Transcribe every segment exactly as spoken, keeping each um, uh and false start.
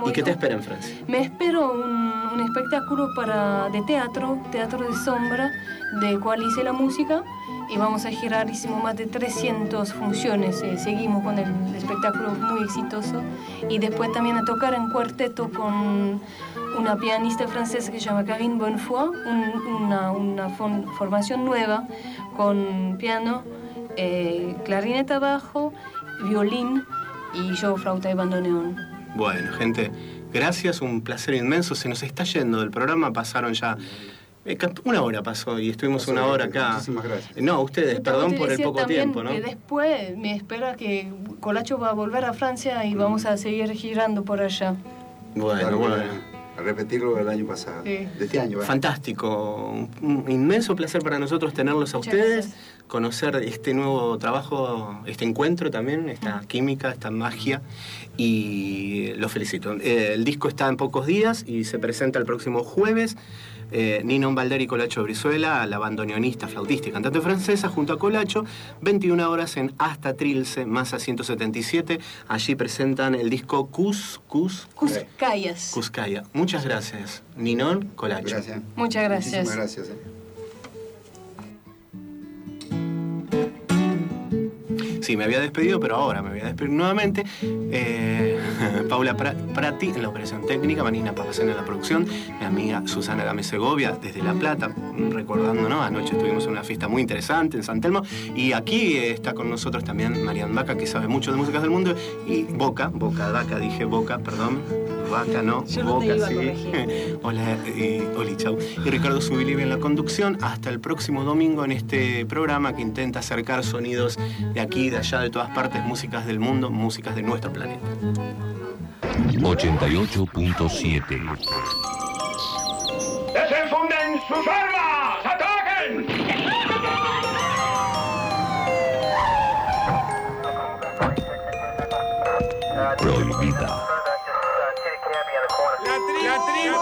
¿Y qué te espera en Francia? Me espero un, un espectáculo para, de teatro, teatro de sombra, de cual hice la música, y vamos a girar, hicimos más de trescientas funciones, eh, seguimos con el espectáculo muy exitoso, y después también a tocar en cuarteto con una pianista francesa que se llama Karine Bonnefoy, un, una, una formación nueva con piano, eh, clarineta bajo, violín y yo flauta y bandoneón. Bueno, gente, gracias, un placer inmenso. Se nos está yendo del programa, pasaron ya... Eh, una hora pasó y estuvimos pasó una hora acá. Muchísimas gracias. No, ustedes, perdón por el poco tiempo, ¿no? Que después me espera que Colacho va a volver a Francia y vamos a seguir girando por allá. Bueno, claro, bueno. A repetirlo del año pasado, sí. de este año. ¿verdad? Fantástico, un, un inmenso placer para nosotros tenerlos a Muchas ustedes, gracias. Conocer este nuevo trabajo, este encuentro también, esta química, esta magia, y los felicito. Eh, el disco está en pocos días y se presenta el próximo jueves. Eh, Ninon Balder y Colacho Brizuela, la bandoneonista, flautista y cantante francesa, junto a Colacho, veintiuna horas en Hasta Trilce, Massa ciento setenta y siete. Allí presentan el disco Cus... Cus... Cuscayas. Cuscaya. Muchas gracias, Ninon, Colacho. Gracias. Muchas gracias. Muchísimas gracias. Eh. Sí, me había despedido, pero ahora me voy a despedir nuevamente. Eh, Paula Prati en la operación técnica, Vanina Papacena en la producción, mi amiga Susana Gámez Segovia desde La Plata, recordando, ¿no? Anoche estuvimos en una fiesta muy interesante en San Telmo, y aquí está con nosotros también Marian Vaca, que sabe mucho de músicas del mundo, y Boca, Boca, Vaca, dije Boca, perdón, Vaca, no, Yo no Boca, te iba a sí. corregir. Hola, eh, Oli, chau. Y Ricardo Zubilibi en la conducción. Hasta el próximo domingo en este programa que intenta acercar sonidos de aquí, de allá, de todas partes, músicas del mundo, músicas de nuestro planeta. ochenta y ocho punto siete. ¡Desenfunden sus armas! ¡Ataquen! Prohibida. ¡La tribu!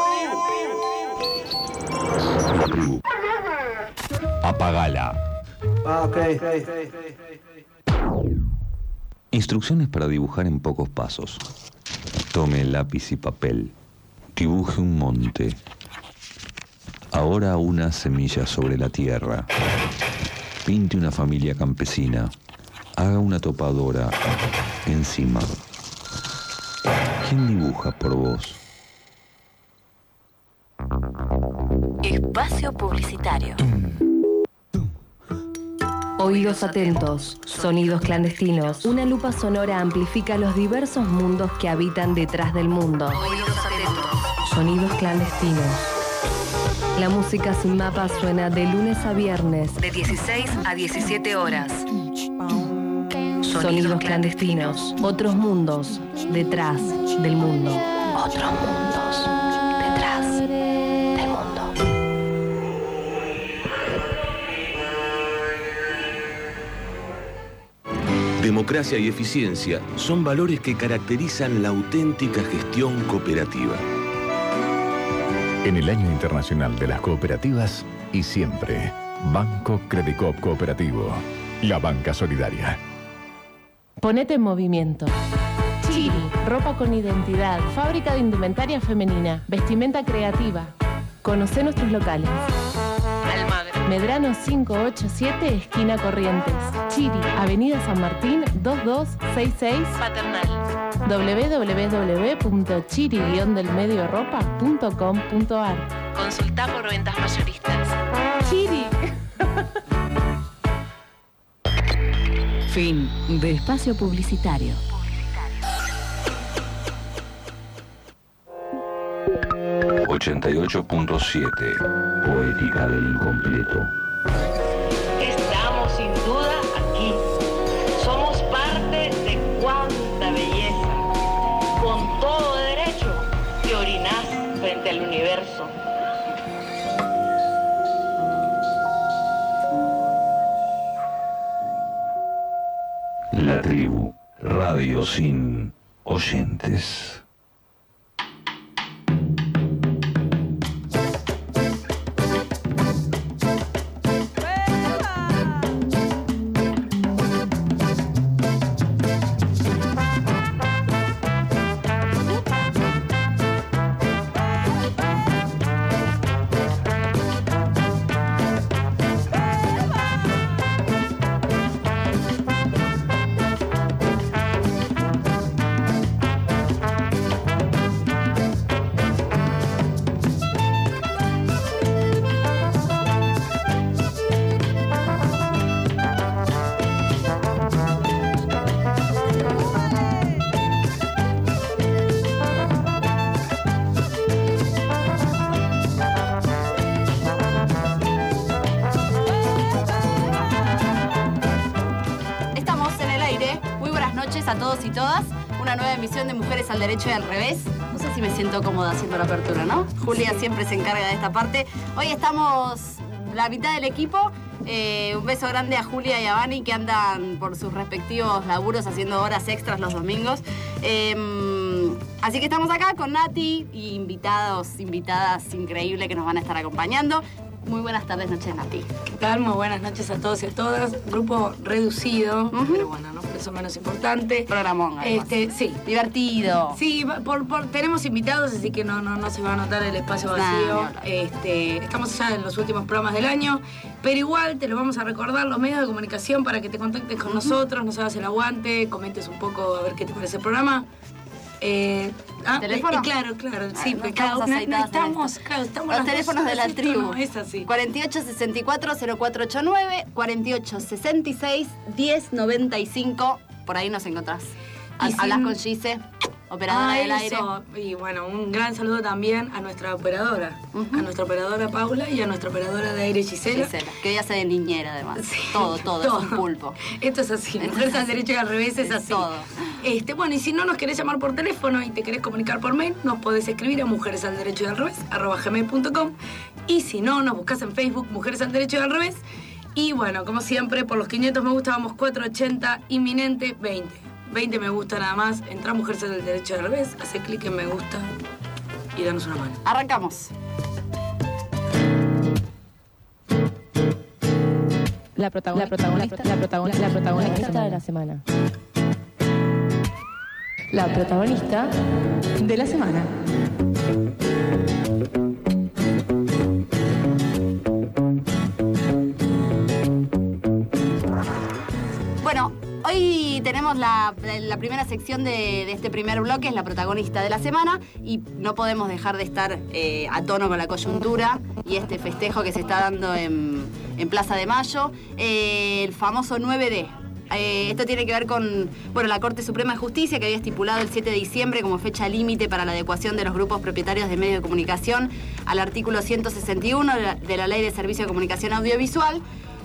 La tribu. Apagala. Ah, ok. Instrucciones para dibujar en pocos pasos. Tome lápiz y papel. Dibuje un monte. Ahora una semilla sobre la tierra. Pinte una familia campesina. Haga una topadora encima. ¿Quién dibuja por vos? Espacio publicitario. Oídos atentos, sonidos clandestinos. Una lupa sonora amplifica los diversos mundos que habitan detrás del mundo. Oídos atentos. Sonidos clandestinos. La música sin mapa suena de lunes a viernes, De dieciséis a diecisiete horas. Sonidos clandestinos. Otros mundos detrás del mundo. Otros mundos detrás del mundo. Democracia y eficiencia son valores que caracterizan la auténtica gestión cooperativa. En el Año Internacional de las Cooperativas y siempre, Banco Credicop Cooperativo, la banca solidaria. Ponete en movimiento. Chiri, ropa con identidad, fábrica de indumentaria femenina, vestimenta creativa. Conocé nuestros locales. Almagro. Medrano quinientos ochenta y siete, esquina Corrientes. Chiri, Avenida San Martín, dos dos seis seis, Paternal. doble u doble u doble u punto chiri guion del medio ropa punto com punto ar. Consulta por ventas mayoristas. Chiri. Fin de espacio publicitario. ochenta y ocho punto siete. Poética del incompleto. Estamos sin duda aquí. Somos parte de cuánta belleza. Con todo derecho te orinás frente al universo. La tribu. Radio sin oyentes. una nueva emisión de Mujeres al Derecho y al Revés. No sé si me siento cómoda haciendo la apertura, ¿no? Julia siempre se encarga de esta parte. Hoy estamos la mitad del equipo. Eh, un beso grande a Julia y a Vani, que andan por sus respectivos laburos haciendo horas extras los domingos. Eh, así que estamos acá con Nati y invitados, invitadas increíbles que nos van a estar acompañando. Muy buenas tardes, noches, Nati. ¿Qué tal? Muy buenas noches a todos y a todas. Grupo reducido, uh-huh. pero bueno, no por eso menos importante. Programón, además. Este, sí. Divertido. Sí, por, por, tenemos invitados, así que no, no, no se va a notar el espacio vacío. Nah, no, no. Este, estamos ya en los últimos programas del año, pero igual te lo vamos a recordar, los medios de comunicación, para que te contactes con uh-huh. nosotros, nos hagas el aguante, comentes un poco a ver qué te parece el programa. Eh, ah, ¿Teléfono? Eh, claro, claro, ah, sí, no porque estamos no, aceitadas no estamos, claro, estamos los teléfonos de la tribu. No, es así. cuarenta y ocho sesenta y cuatro cero cuatro ochenta y nueve, cuarenta y ocho sesenta y seis diez noventa y cinco, por ahí nos encontrás. Hablas sin... con Gise, operadora ah, del eso. Aire. Y bueno, un gran saludo también a nuestra operadora, uh-huh. a nuestra operadora Paula y a nuestra operadora de aire Gisela. Gisela, que ella hace de niñera además. Sí, todo, todo, todo, es un pulpo. Esto es así, Mujeres al Derecho y al Revés es así. Todo. Este, bueno, y si no nos querés llamar por teléfono y te querés comunicar por mail, nos podés escribir a Mujeres al Derecho y al Revés, arroba gmail punto com. Y si no, nos buscás en Facebook, Mujeres al Derecho y al Revés. Y bueno, como siempre, por los quinientos me gusta, vamos cuatrocientos ochenta, inminente veinte. veinte me gusta nada más. Entra a Mujeres al Derecho y al Revés, hace clic en me gusta y danos una mano. Arrancamos. La protagonista, la protagonista, la protagonista, la protagonista de la semana. La protagonista de la semana. Bueno, hoy tenemos la, la primera sección de, de este primer bloque, es la protagonista de la semana, y no podemos dejar de estar eh, a tono con la coyuntura y este festejo que se está dando en, en Plaza de Mayo, eh, el famoso nueve de. Eh, esto tiene que ver con bueno, la Corte Suprema de Justicia, que había estipulado el siete de diciembre como fecha límite para la adecuación de los grupos propietarios de medios de comunicación al artículo ciento sesenta y uno de la, de la Ley de Servicio de Comunicación Audiovisual,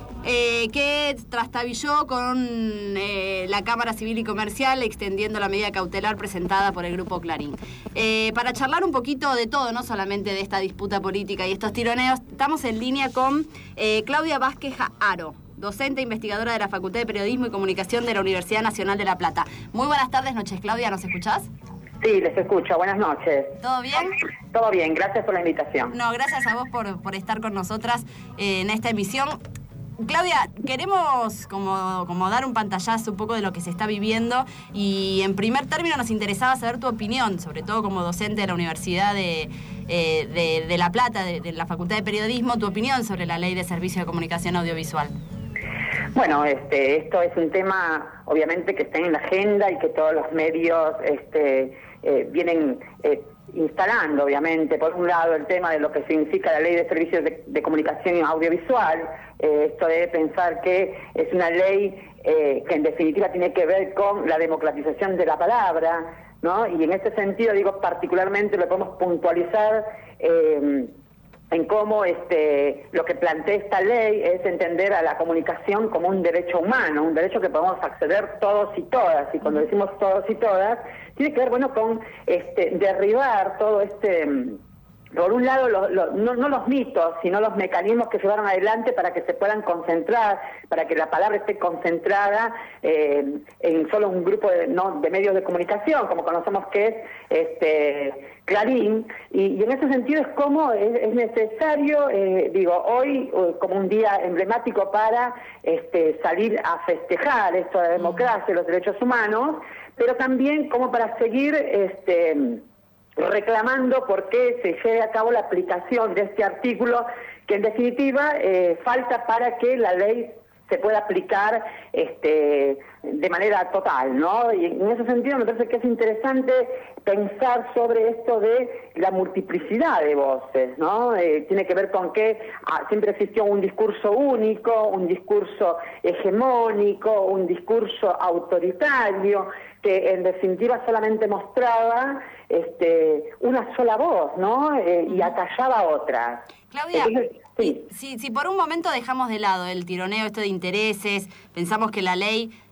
eh, que trastabilló con eh, la Cámara Civil y Comercial, extendiendo la medida cautelar presentada por el Grupo Clarín. Eh, para charlar un poquito de todo, no solamente de esta disputa política y estos tironeos, estamos en línea con eh, Claudia Vázquez Aro, docente e investigadora de la Facultad de Periodismo y Comunicación de la Universidad Nacional de La Plata. Muy buenas tardes, noches, Claudia, ¿nos escuchás? Sí, les escucho. Buenas noches. ¿Todo bien? Todo bien, gracias por la invitación. No, gracias a vos por, por estar con nosotras eh, en esta emisión. Claudia, queremos como, como dar un pantallazo un poco de lo que se está viviendo y en primer término nos interesaba saber tu opinión, sobre todo como docente de la Universidad de, eh, de, de La Plata, de, de la Facultad de Periodismo, tu opinión sobre la Ley de Servicio de Comunicación Audiovisual. Bueno, este, esto es un tema obviamente que está en la agenda y que todos los medios este, eh, vienen eh, instalando, obviamente. Por un lado, el tema de lo que significa la Ley de Servicios de, de Comunicación Audiovisual. Eh, esto debe pensar que es una ley eh, que en definitiva tiene que ver con la democratización de la palabra, ¿no? Y en este sentido, digo, particularmente lo podemos puntualizar eh, en cómo este, lo que plantea esta ley es entender a la comunicación como un derecho humano, un derecho que podemos acceder todos y todas, y cuando decimos todos y todas, tiene que ver, bueno, con este, derribar todo este... Por un lado, lo, lo, no, no los mitos, sino los mecanismos que llevaron adelante para que se puedan concentrar, para que la palabra esté concentrada eh, en solo un grupo de, no, de medios de comunicación, como conocemos que es este, Clarín, y, y en ese sentido es como es, es necesario, eh, digo, hoy eh, como un día emblemático para este, salir a festejar esto de la democracia y los derechos humanos, pero también como para seguir... este reclamando por qué se lleve a cabo la aplicación de este artículo, que en definitiva eh, falta para que la ley se pueda aplicar este, de manera total, ¿no? Y en ese sentido me parece que es interesante pensar sobre esto de la multiplicidad de voces, ¿no? Eh, tiene que ver con que ah, siempre existió un discurso único, un discurso hegemónico, un discurso autoritario, que en definitiva solamente mostraba este, una sola voz, ¿no? Eh, y acallaba otras. Claudia, Entonces, sí. si, si por un momento dejamos de lado el tironeo esto de intereses, pensamos que la ley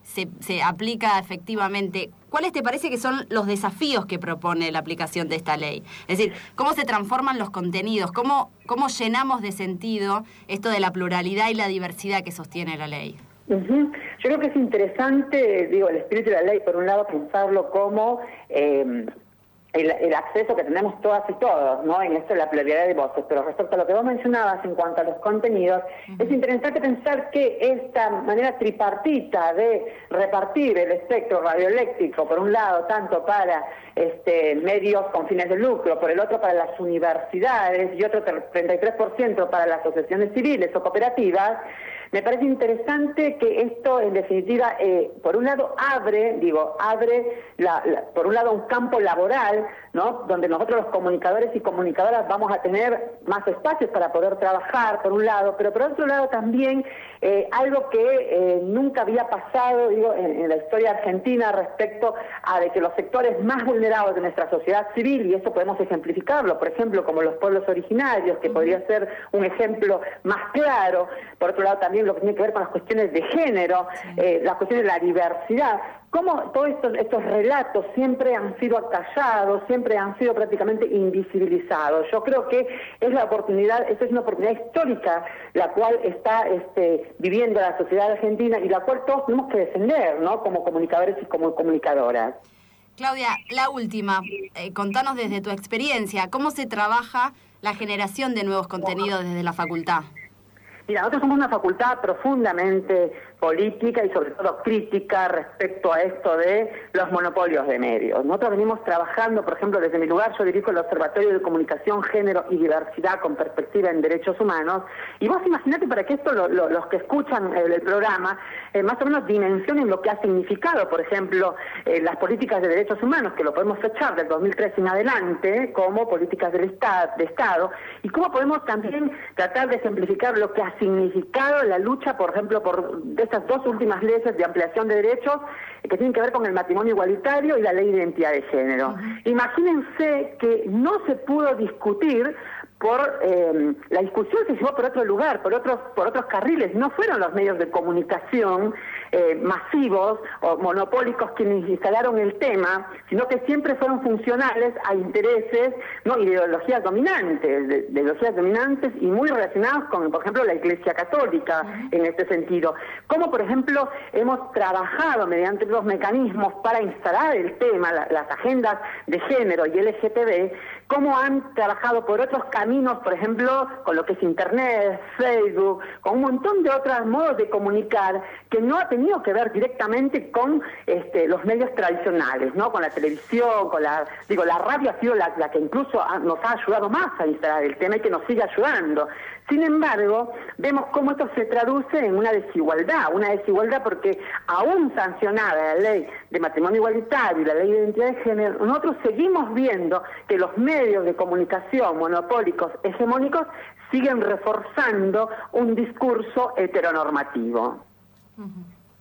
se, se aplica efectivamente, ¿cuáles te parece que son los desafíos que propone la aplicación de esta ley? Es decir, ¿cómo se transforman los contenidos? ¿Cómo, cómo llenamos de sentido esto de la pluralidad y la diversidad que sostiene la ley? Uh-huh. Yo creo que es interesante, digo, el espíritu de la ley, por un lado, pensarlo como eh, el, el acceso que tenemos todas y todos, ¿no? En esto de la pluralidad de voces. Pero respecto a lo que vos mencionabas en cuanto a los contenidos, uh-huh. es interesante pensar que esta manera tripartita de repartir el espectro radioeléctrico, por un lado, tanto para este, medios con fines de lucro, por el otro para las universidades y otro treinta y tres por ciento para las asociaciones civiles o cooperativas, me parece interesante que esto, en definitiva, eh, por un lado abre, digo, abre, la, la, por un lado, un campo laboral, ¿no? Donde nosotros los comunicadores y comunicadoras vamos a tener más espacios para poder trabajar, por un lado, pero por otro lado también eh, algo que eh, nunca había pasado, digo, en, en la historia argentina respecto a de que los sectores más vulnerados de nuestra sociedad civil, y eso podemos ejemplificarlo, por ejemplo, como los pueblos originarios, que podría ser un ejemplo más claro, por otro lado también lo que tiene que ver con las cuestiones de género, sí. eh, las cuestiones de la diversidad, cómo todos estos, estos relatos siempre han sido acallados, siempre han sido prácticamente invisibilizados. Yo creo que es la oportunidad, esta es una oportunidad histórica la cual está este, viviendo la sociedad argentina y la cual todos tenemos que defender, ¿no? Como comunicadores y como comunicadoras. Claudia, la última, eh, contanos desde tu experiencia, ¿cómo se trabaja la generación de nuevos contenidos desde la facultad? Mira, nosotros somos una facultad profundamente política y sobre todo crítica respecto a esto de los monopolios de medios. Nosotros venimos trabajando, por ejemplo, desde mi lugar, yo dirijo el Observatorio de Comunicación, Género y Diversidad con perspectiva en derechos humanos, y vos imaginate para que esto lo, lo, los que escuchan el, el programa eh, más o menos dimensionen lo que ha significado, por ejemplo, eh, las políticas de derechos humanos, que lo podemos fechar del dos mil tres en adelante como políticas del Estado, de Estado, y cómo podemos también tratar de ejemplificar lo que ha significado la lucha, por ejemplo, por de estas dos últimas leyes de ampliación de derechos que tienen que ver con el matrimonio igualitario y la ley de identidad de género. Uh-huh. Imagínense que no se pudo discutir por eh, la discusión se llevó por otro lugar, por otros por otros carriles. No fueron los medios de comunicación eh, masivos o monopólicos quienes instalaron el tema, sino que siempre fueron funcionales a intereses, no, ideologías dominantes, de, de ideologías dominantes y muy relacionados con, por ejemplo, la Iglesia Católica uh-huh. en este sentido. Como, por ejemplo, hemos trabajado mediante los mecanismos para instalar el tema, la, las agendas de género y L G T B, cómo han trabajado por otros caminos, por ejemplo, con lo que es Internet, Facebook, con un montón de otros modos de comunicar que no ha tenido que ver directamente con este, los medios tradicionales, ¿no? Con la televisión, con la... Digo, la radio ha sido la, la que incluso ha, nos ha ayudado más a instalar el tema y que nos sigue ayudando. Sin embargo, vemos cómo esto se traduce en una desigualdad, una desigualdad porque aún sancionada la ley de matrimonio igualitario y la ley de identidad de género, nosotros seguimos viendo que los medios de comunicación monopólicos, hegemónicos, siguen reforzando un discurso heteronormativo. Uh-huh.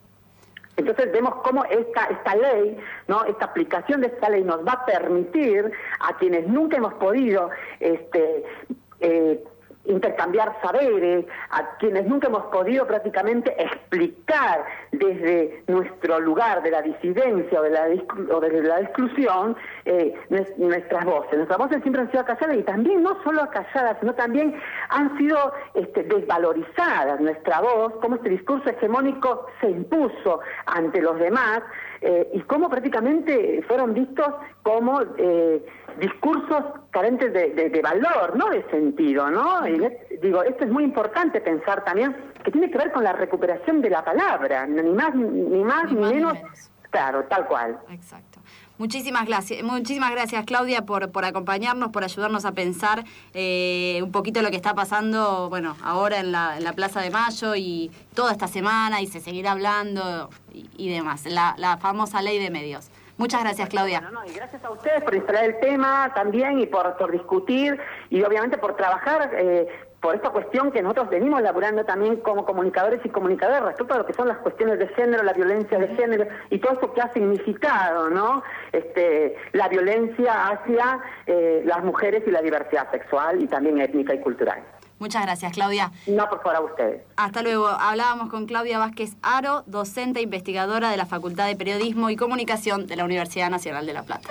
Entonces vemos cómo esta, esta ley, ¿no? Esta aplicación de esta ley nos va a permitir a quienes nunca hemos podido este, eh, intercambiar saberes, a quienes nunca hemos podido prácticamente explicar desde nuestro lugar de la disidencia o de la, o de la exclusión eh, nuestras voces. Nuestras voces siempre han sido acalladas y también no solo acalladas, sino también han sido este, desvalorizadas. Nuestra voz, cómo este discurso hegemónico se impuso ante los demás eh, y cómo prácticamente fueron vistos como eh, discursos carentes de, de, de valor, no de sentido, ¿no? Y digo, esto es muy importante pensar también que tiene que ver con la recuperación de la palabra, ni más ni más ni, ni, más, menos, ni menos, claro, tal cual. Exacto. Muchísimas gracias, muchísimas gracias Claudia por, por acompañarnos, por ayudarnos a pensar eh, un poquito lo que está pasando, bueno, ahora en la, en la Plaza de Mayo y toda esta semana y se seguirá hablando y, y demás, la, la famosa ley de medios. Muchas gracias, Claudia. Bueno, no, y gracias a ustedes por instalar el tema también y por, por discutir y obviamente por trabajar eh, por esta cuestión que nosotros venimos laburando también como comunicadores y comunicadoras respecto a lo que son las cuestiones de género, la violencia de género y todo esto que ha significado, ¿no? Este, la violencia hacia eh, las mujeres y la diversidad sexual y también étnica y cultural. Muchas gracias, Claudia. No, por favor, a ustedes. Hasta luego. Hablábamos con Claudia Vázquez Aro, docente e investigadora de la Facultad de Periodismo y Comunicación de la Universidad Nacional de La Plata.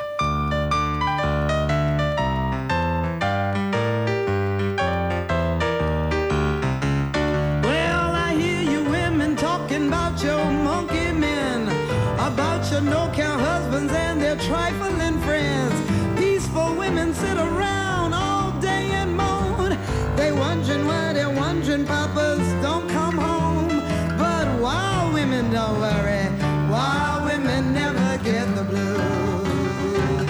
Well, I hear you women talking about your monkey men, about your no-count husbands and their trifling friends. Peaceful women sit around all day and moan. They wondering why they're wondering papas don't come home. But wild women don't worry, wild women never get the blues.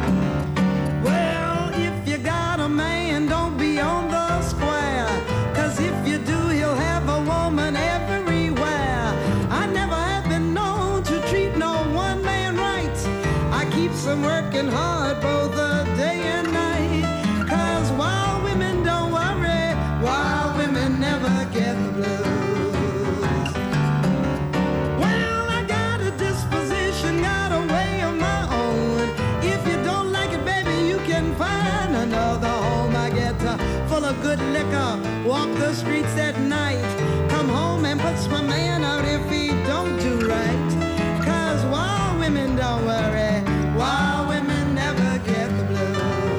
Well, if you got a man, don't be on the square, 'cause if you do, he'll have a woman everywhere. I never have been known to treat no one man right. I keep some working hard both the day and night, 'cause wild women don't worry, wild women never get the blues. Well, I got a disposition, got a way of my own. If you don't like it, baby, you can find another home. I get uh, full of good liquor, walk the streets at night, come home and puts my man out if he don't do right. 'Cause wild women don't worry, wild women never get the blues.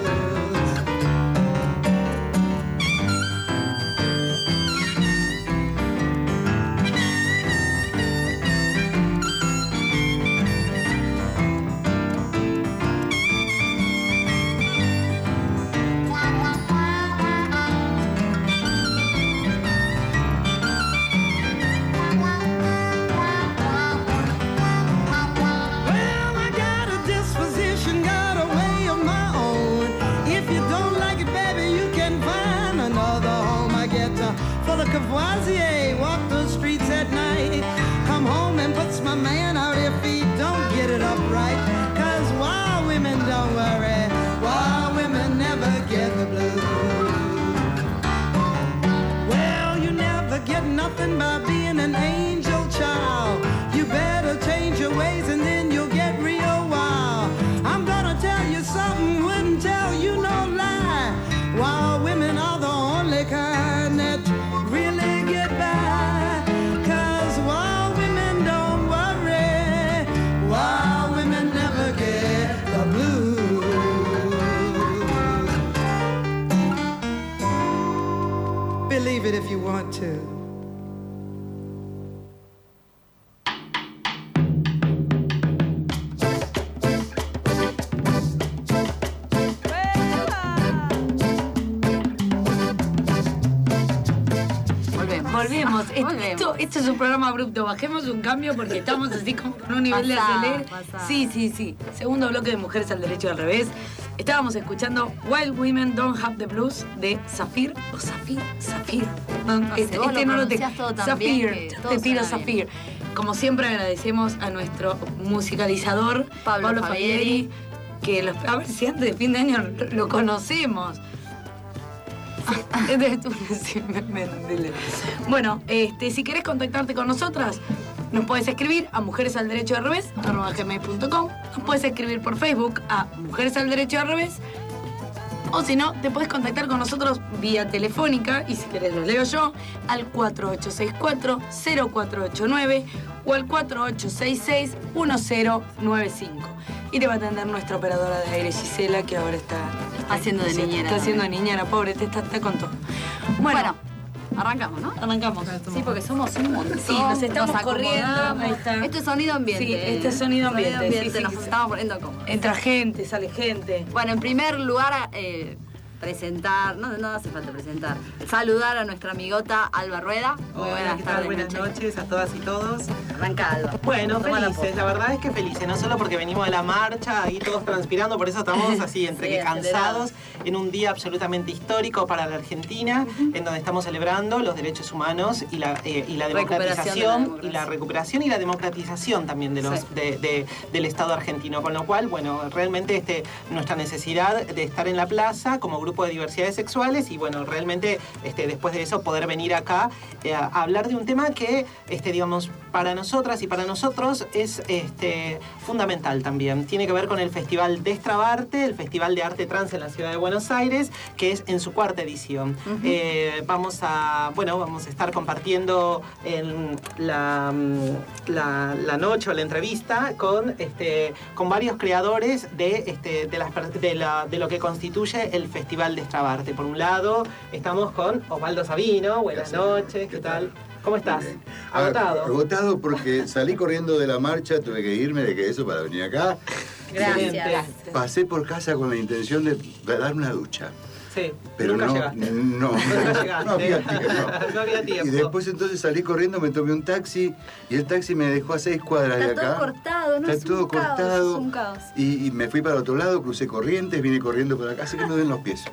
Well, I got a disposition, got a way of my own. If you don't like it, baby, you can find another home. I get uh, full of Cavoisier, walk the streets at night, come home and puts my man out if he don't get it up right. 'Cause wild women don't worry, wild women never get the blues. Well, you never get nothing by being an angel child. You better change your ways and then you'll get real wild. I'm gonna tell you something, wouldn't tell you no lie. Wild women are the only kind that really get by. 'Cause wild women don't worry, wild women never get the blues. Believe it if you want to. Volvemos. Volvemos. Esto, esto es un programa abrupto. Bajemos un cambio porque estamos así como con un nivel Pasá, de aceler. pasá. Sí, sí, sí. Segundo bloque de Mujeres al Derecho y al Revés. Estábamos escuchando Wild Women Don't Have the Blues de Zafir o Zafir, Zafir. No, No sé, este vos lo este no lo te. pronunciás todo tan bien Zafir, que yo todo te tiro suena bien. Zafir. Como siempre agradecemos a nuestro musicalizador Pablo Pablo, Fabieri. Fabieri, que los- a ver si antes de fin de año lo, lo conocemos. De tu- sí, me- me- dile. Bueno, este, si querés contactarte con nosotras, nos puedes escribir a mujeres al derecho al revés arroba gmail punto com. Nos puedes escribir por Facebook a Mujeres al Derecho al Revés. O si no, te puedes contactar con nosotros vía telefónica, y si querés los leo yo, al cuatro ocho seis cuatro, cero cuatro ocho nueve o al cuatro ocho seis seis, uno cero nueve cinco. Y te va a atender nuestra operadora de aire, Gisela, que ahora está... está Haciendo de está niñera Está haciendo de también. niñera, pobre, te está, está con todo. Bueno, Bueno, arrancamos, ¿no? arrancamos. Sí, porque somos un montón. Sí, nos estamos corriendo. acomodamos. Ahí está. Esto es sonido ambiente. Sí, este es sonido ambiente. sí, sí, nos sí. estamos poniendo cómodos. Entra gente, sale gente. Bueno, en primer lugar, eh, presentar, no, no hace falta presentar, saludar a nuestra amigota Alba Rueda. Muy Hola, buenas ¿qué tal? tardes, Buenas Nacho. noches a todas y todos. Arranca Alba. Bueno, Toma la felices, la verdad es que felices, no solo porque venimos de la marcha, ahí todos transpirando, por eso estamos así entre Sí, que acelerados. cansados, en un día absolutamente histórico para la Argentina, en donde estamos celebrando los derechos humanos y la, eh, y la Recuperación de la democratización, democracia. y la recuperación y la democratización también de los, Sí. de- de- del Estado argentino, con lo cual, bueno, realmente este, nuestra necesidad de estar en la plaza como grupo grupo de diversidades sexuales y bueno, realmente este, después de eso poder venir acá eh, a hablar de un tema que, este, digamos, para nosotras y para nosotros es este, fundamental también. Tiene que ver con el Festival Destrabarte, el Festival de Arte Trans en la Ciudad de Buenos Aires, que es en su cuarta edición. Uh-huh. eh, vamos a, bueno, vamos a estar compartiendo en la, la, la noche o la entrevista con, este, con varios creadores de, este, de, las, de, la, de lo que constituye el Festival Destrabarte. Por un lado, estamos con Osvaldo Sabino. Buenas noches, ¿qué tal? ¿Cómo estás? Agotado. Agotado porque salí corriendo de la marcha, tuve que irme de que eso para venir acá. Gracias. Pasé por casa con la intención de dar una ducha. Sí, pero nunca no, llegaste. no, no, no había tiempo. No había tiempo. Y después entonces salí corriendo, me tomé un taxi y el taxi me dejó a seis cuadras Está de acá. Está todo cortado, ¿no? Está es todo un cortado. Caos, es un caos. Y, y me fui para otro lado, crucé Corrientes, vine corriendo para acá, así que me duelen los pies.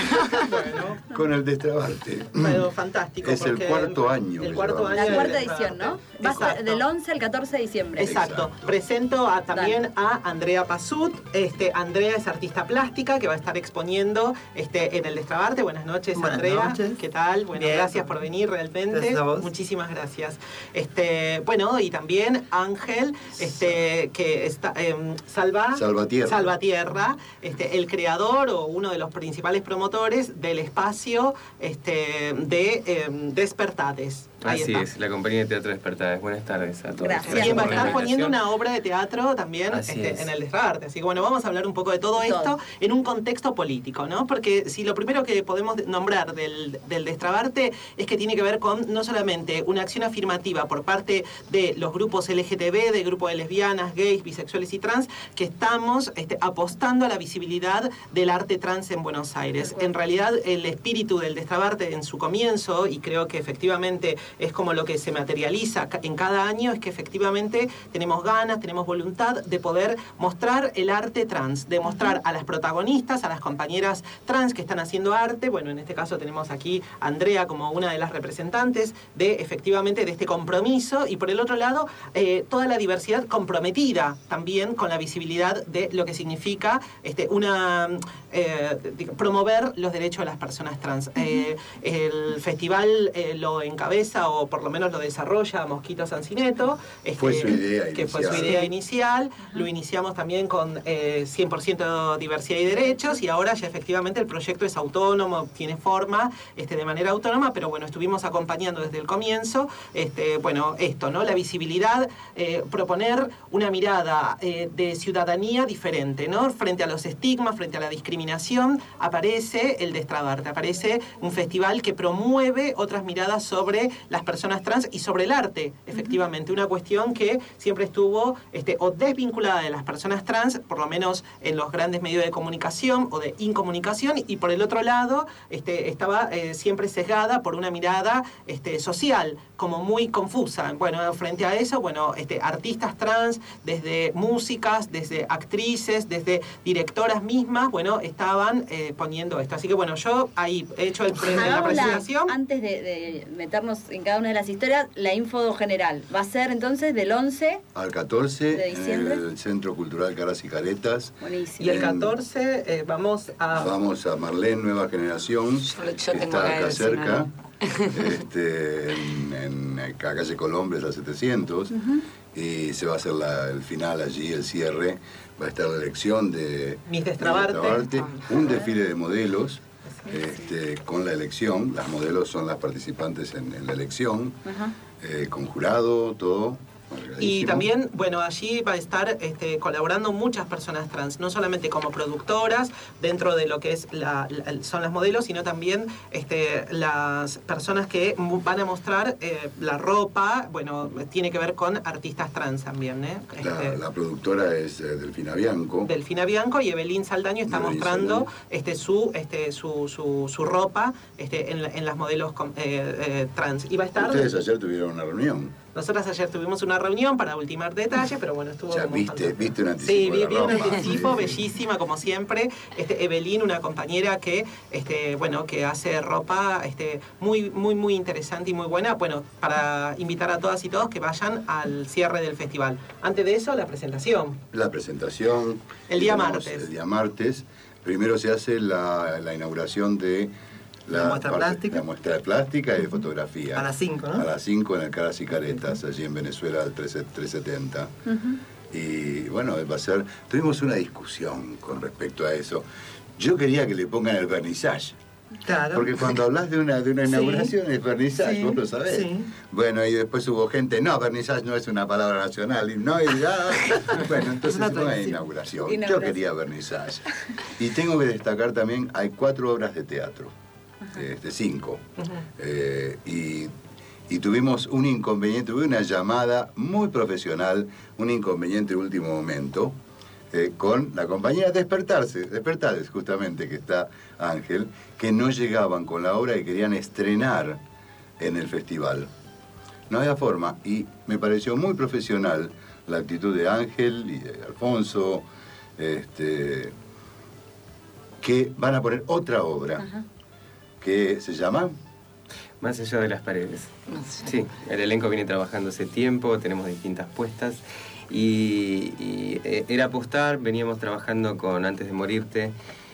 Bueno. Con el Destrabarte. Bueno, fantástico. Es el cuarto año. El cuarto año. La cuarta edición, ¿no? Va a ser del once al catorce de diciembre. Exacto. Exacto. Presento a, también Dale. a Andrea Pazut. Este, Andrea es artista plástica que va a estar exponiendo este, en el Destrabarte. Buenas noches, Buenas Andrea. Noches. ¿Qué tal? Bueno, Bien. gracias por venir realmente. Gracias a vos. Muchísimas gracias. Este, bueno, y también Ángel, este, que está eh, Salva, Salvatierra, Salvatierra este, el creador o uno de los principales promotores del espacio este, de eh, Despertades. Ahí Así está. es, la compañía de teatro Despertades. Buenas tardes a todos. Gracias. Quien va a estar poniendo una obra de teatro también este, en el Destrabarte. Así que bueno, vamos a hablar un poco de todo, todo esto en un contexto político, ¿no? Porque si lo primero que podemos nombrar del, del Destrabarte es que tiene que ver con no solamente una acción afirmativa por parte de los grupos L G T B, de grupos de lesbianas, gays, bisexuales y trans, que estamos este, apostando a la visibilidad del arte trans en Buenos Aires. En realidad, el espíritu del Destrabarte en su comienzo, y creo que efectivamente es como lo que se materializa en cada año, es que efectivamente tenemos ganas, tenemos voluntad de poder mostrar el arte trans, de mostrar a las protagonistas, a las compañeras trans que están haciendo arte. Bueno, en este caso tenemos aquí a Andrea como una de las representantes de efectivamente de este compromiso, y por el otro lado eh, toda la diversidad comprometida también con la visibilidad de lo que significa este, una eh, promover los derechos de las personas trans. Eh, el festival eh, lo encabeza o por lo menos lo desarrolla Mosquito Sancineto, este, fue su idea que inicial. fue su idea inicial. Uh-huh. Lo iniciamos también con eh, cien por ciento diversidad y derechos, y ahora ya efectivamente el proyecto es autónomo, tiene forma este, de manera autónoma, pero bueno, estuvimos acompañando desde el comienzo, este, bueno, esto, ¿no? La visibilidad, eh, proponer una mirada eh, de ciudadanía diferente, ¿no? Frente a los estigmas, frente a la discriminación, aparece el Destrabarte, aparece un festival que promueve otras miradas sobre las personas trans y sobre el arte, efectivamente. Uh-huh. Una cuestión que siempre estuvo este, o desvinculada de las personas trans, por lo menos en los grandes medios de comunicación o de incomunicación, y por el otro lado este, estaba eh, siempre sesgada por una mirada este, social, como muy confusa. Bueno, frente a eso, bueno, este, artistas trans, desde músicas, desde actrices, desde directoras mismas, bueno, estaban eh, poniendo esto. Así que bueno, yo ahí he hecho el, la presentación. La, antes de, de meternos en cada una de las historias, la info general. Va a ser entonces del once al catorce de diciembre en el Centro Cultural Caras y Caretas. Buenísimo. Y el catorce eh, vamos a... Vamos a Marlene Nueva Generación, yo, yo que está acá cerca, este, en, en la calle Colombres a setecientos, uh-huh. y se va a hacer la, el final allí, el cierre. Va a estar la elección de Miss Destrabarte, Destrabarte, un desfile de modelos. Este, con la elección, las modelos son las participantes en, en la elección, uh-huh. eh, con jurado, todo. Y también, bueno, allí va a estar este, colaborando muchas personas trans, no solamente como productoras dentro de lo que es la, la, son las modelos, sino también este, las personas que van a mostrar eh, la ropa. Bueno, tiene que ver con artistas trans también, ¿eh? La, este, la productora es eh, Delfina Bianco. Delfina Bianco, y Evelyn Saldaño está Evelyn mostrando Saldaño. Este, su, este, su, su, su ropa este, en, en las modelos eh, eh, trans. Y va a estar... Ustedes ayer tuvieron una reunión. Nosotras ayer tuvimos una reunión para ultimar detalles, pero bueno, estuvo... Ya viste, viste un anticipo. Sí, vi, vi un anticipo, bellísima, como siempre. Este, Evelyn, una compañera que, este, bueno, que hace ropa este, muy, muy, muy interesante y muy buena. Bueno, para invitar a todas y todos que vayan al cierre del festival. Antes de eso, la presentación. La presentación. El día martes. El día martes. Primero se hace la, la inauguración de la, la, muestra parte, plástica. la muestra plástica y de fotografía. A las cinco, ¿no? A las cinco en el Caras y Caretas, allí en Venezuela, al trescientos setenta. Uh-huh. Y bueno, va a ser... Tuvimos una discusión con respecto a eso. Yo quería que le pongan el vernissage. Claro. Porque cuando hablas de una, de una inauguración, sí, es vernissage, sí, vos lo sabés. Sí. Bueno, y después hubo gente, no, vernissage no es una palabra nacional, y no, y ya. Bueno, entonces no hay inauguración. inauguración. Yo quería vernissage. Y tengo que destacar también, hay cuatro obras de teatro, uh-huh. este, cinco. Uh-huh. eh, y, y tuvimos un inconveniente, tuve una llamada muy profesional, un inconveniente de último momento, Eh, con la compañía Despertarse, Despertades justamente, que está Ángel, que no llegaban con la obra y querían estrenar en el festival. No había forma, y me pareció muy profesional la actitud de Ángel y de Alfonso, este, que van a poner otra obra, ajá, que se llama... Más allá de las paredes. Sí, el elenco viene trabajando hace tiempo, tenemos distintas puestas. Y, y era apostar, veníamos trabajando con Antes de Morirte,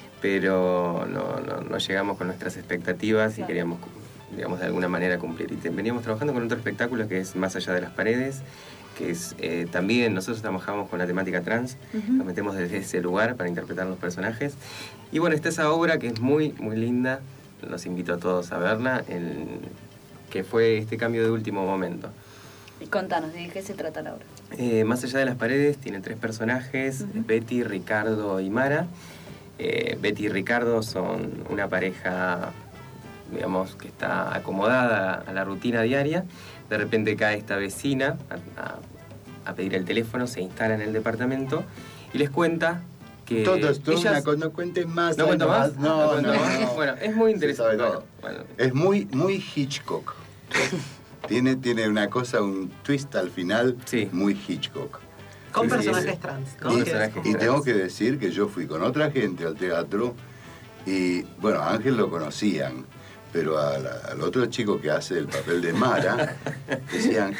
pero no, no, no llegamos con nuestras expectativas y queríamos, digamos, de alguna manera cumplir. Y te, veníamos trabajando con otro espectáculo que es Más allá de las paredes, que es eh, también, nosotros trabajamos con la temática trans, uh-huh, nos metemos desde ese lugar para interpretar los personajes. Y bueno, está esa obra que es muy, muy linda, los invito a todos a verla, el, que fue este cambio de último momento. Y contanos, ¿de qué se trata la obra? Eh, Más allá de las paredes tiene tres personajes, uh-huh, Betty, Ricardo y Mara. Eh, Betty y Ricardo son una pareja, digamos, que está acomodada a la rutina diaria. De repente cae esta vecina a, a, a pedir el teléfono, se instala en el departamento y les cuenta que... Todos, todos, ellas... una, no cuenten más. ¿No cuento más? No, no, cuento no, más. no. Bueno, es muy interesante. Bueno, bueno. Es muy, muy Hitchcock. Tiene, tiene una cosa, un twist al final, sí, muy Hitchcock. Con sí, personajes sí. trans. Con y, personajes y trans. Tengo que decir que yo fui con otra gente al teatro y, bueno, a Ángel lo conocían, pero a la, al otro chico que hace el papel de Mara, decían,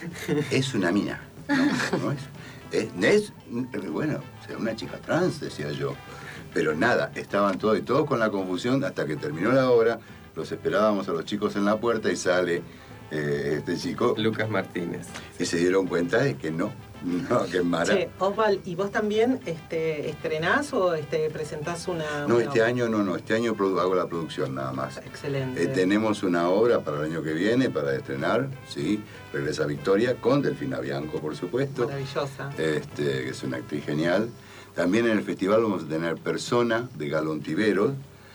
es una mina. No, no es, es, es, bueno, o sea, una chica trans, decía yo. Pero nada, estaban todos y todos con la confusión hasta que terminó la obra, los esperábamos a los chicos en la puerta y sale... Eh, este chico Lucas Martínez y se dieron cuenta de que no, no que Mara. Che, Osval, ¿y vos también este, estrenás o este, presentás una no una este obra? año no no este año hago la producción nada más. Excelente. Eh, tenemos una obra para el año que viene para estrenar, sí, Regresa Victoria con Delfina Bianco, por supuesto, maravillosa, este, que es una actriz genial. También en el festival vamos a tener Persona de Galo Ontiveros.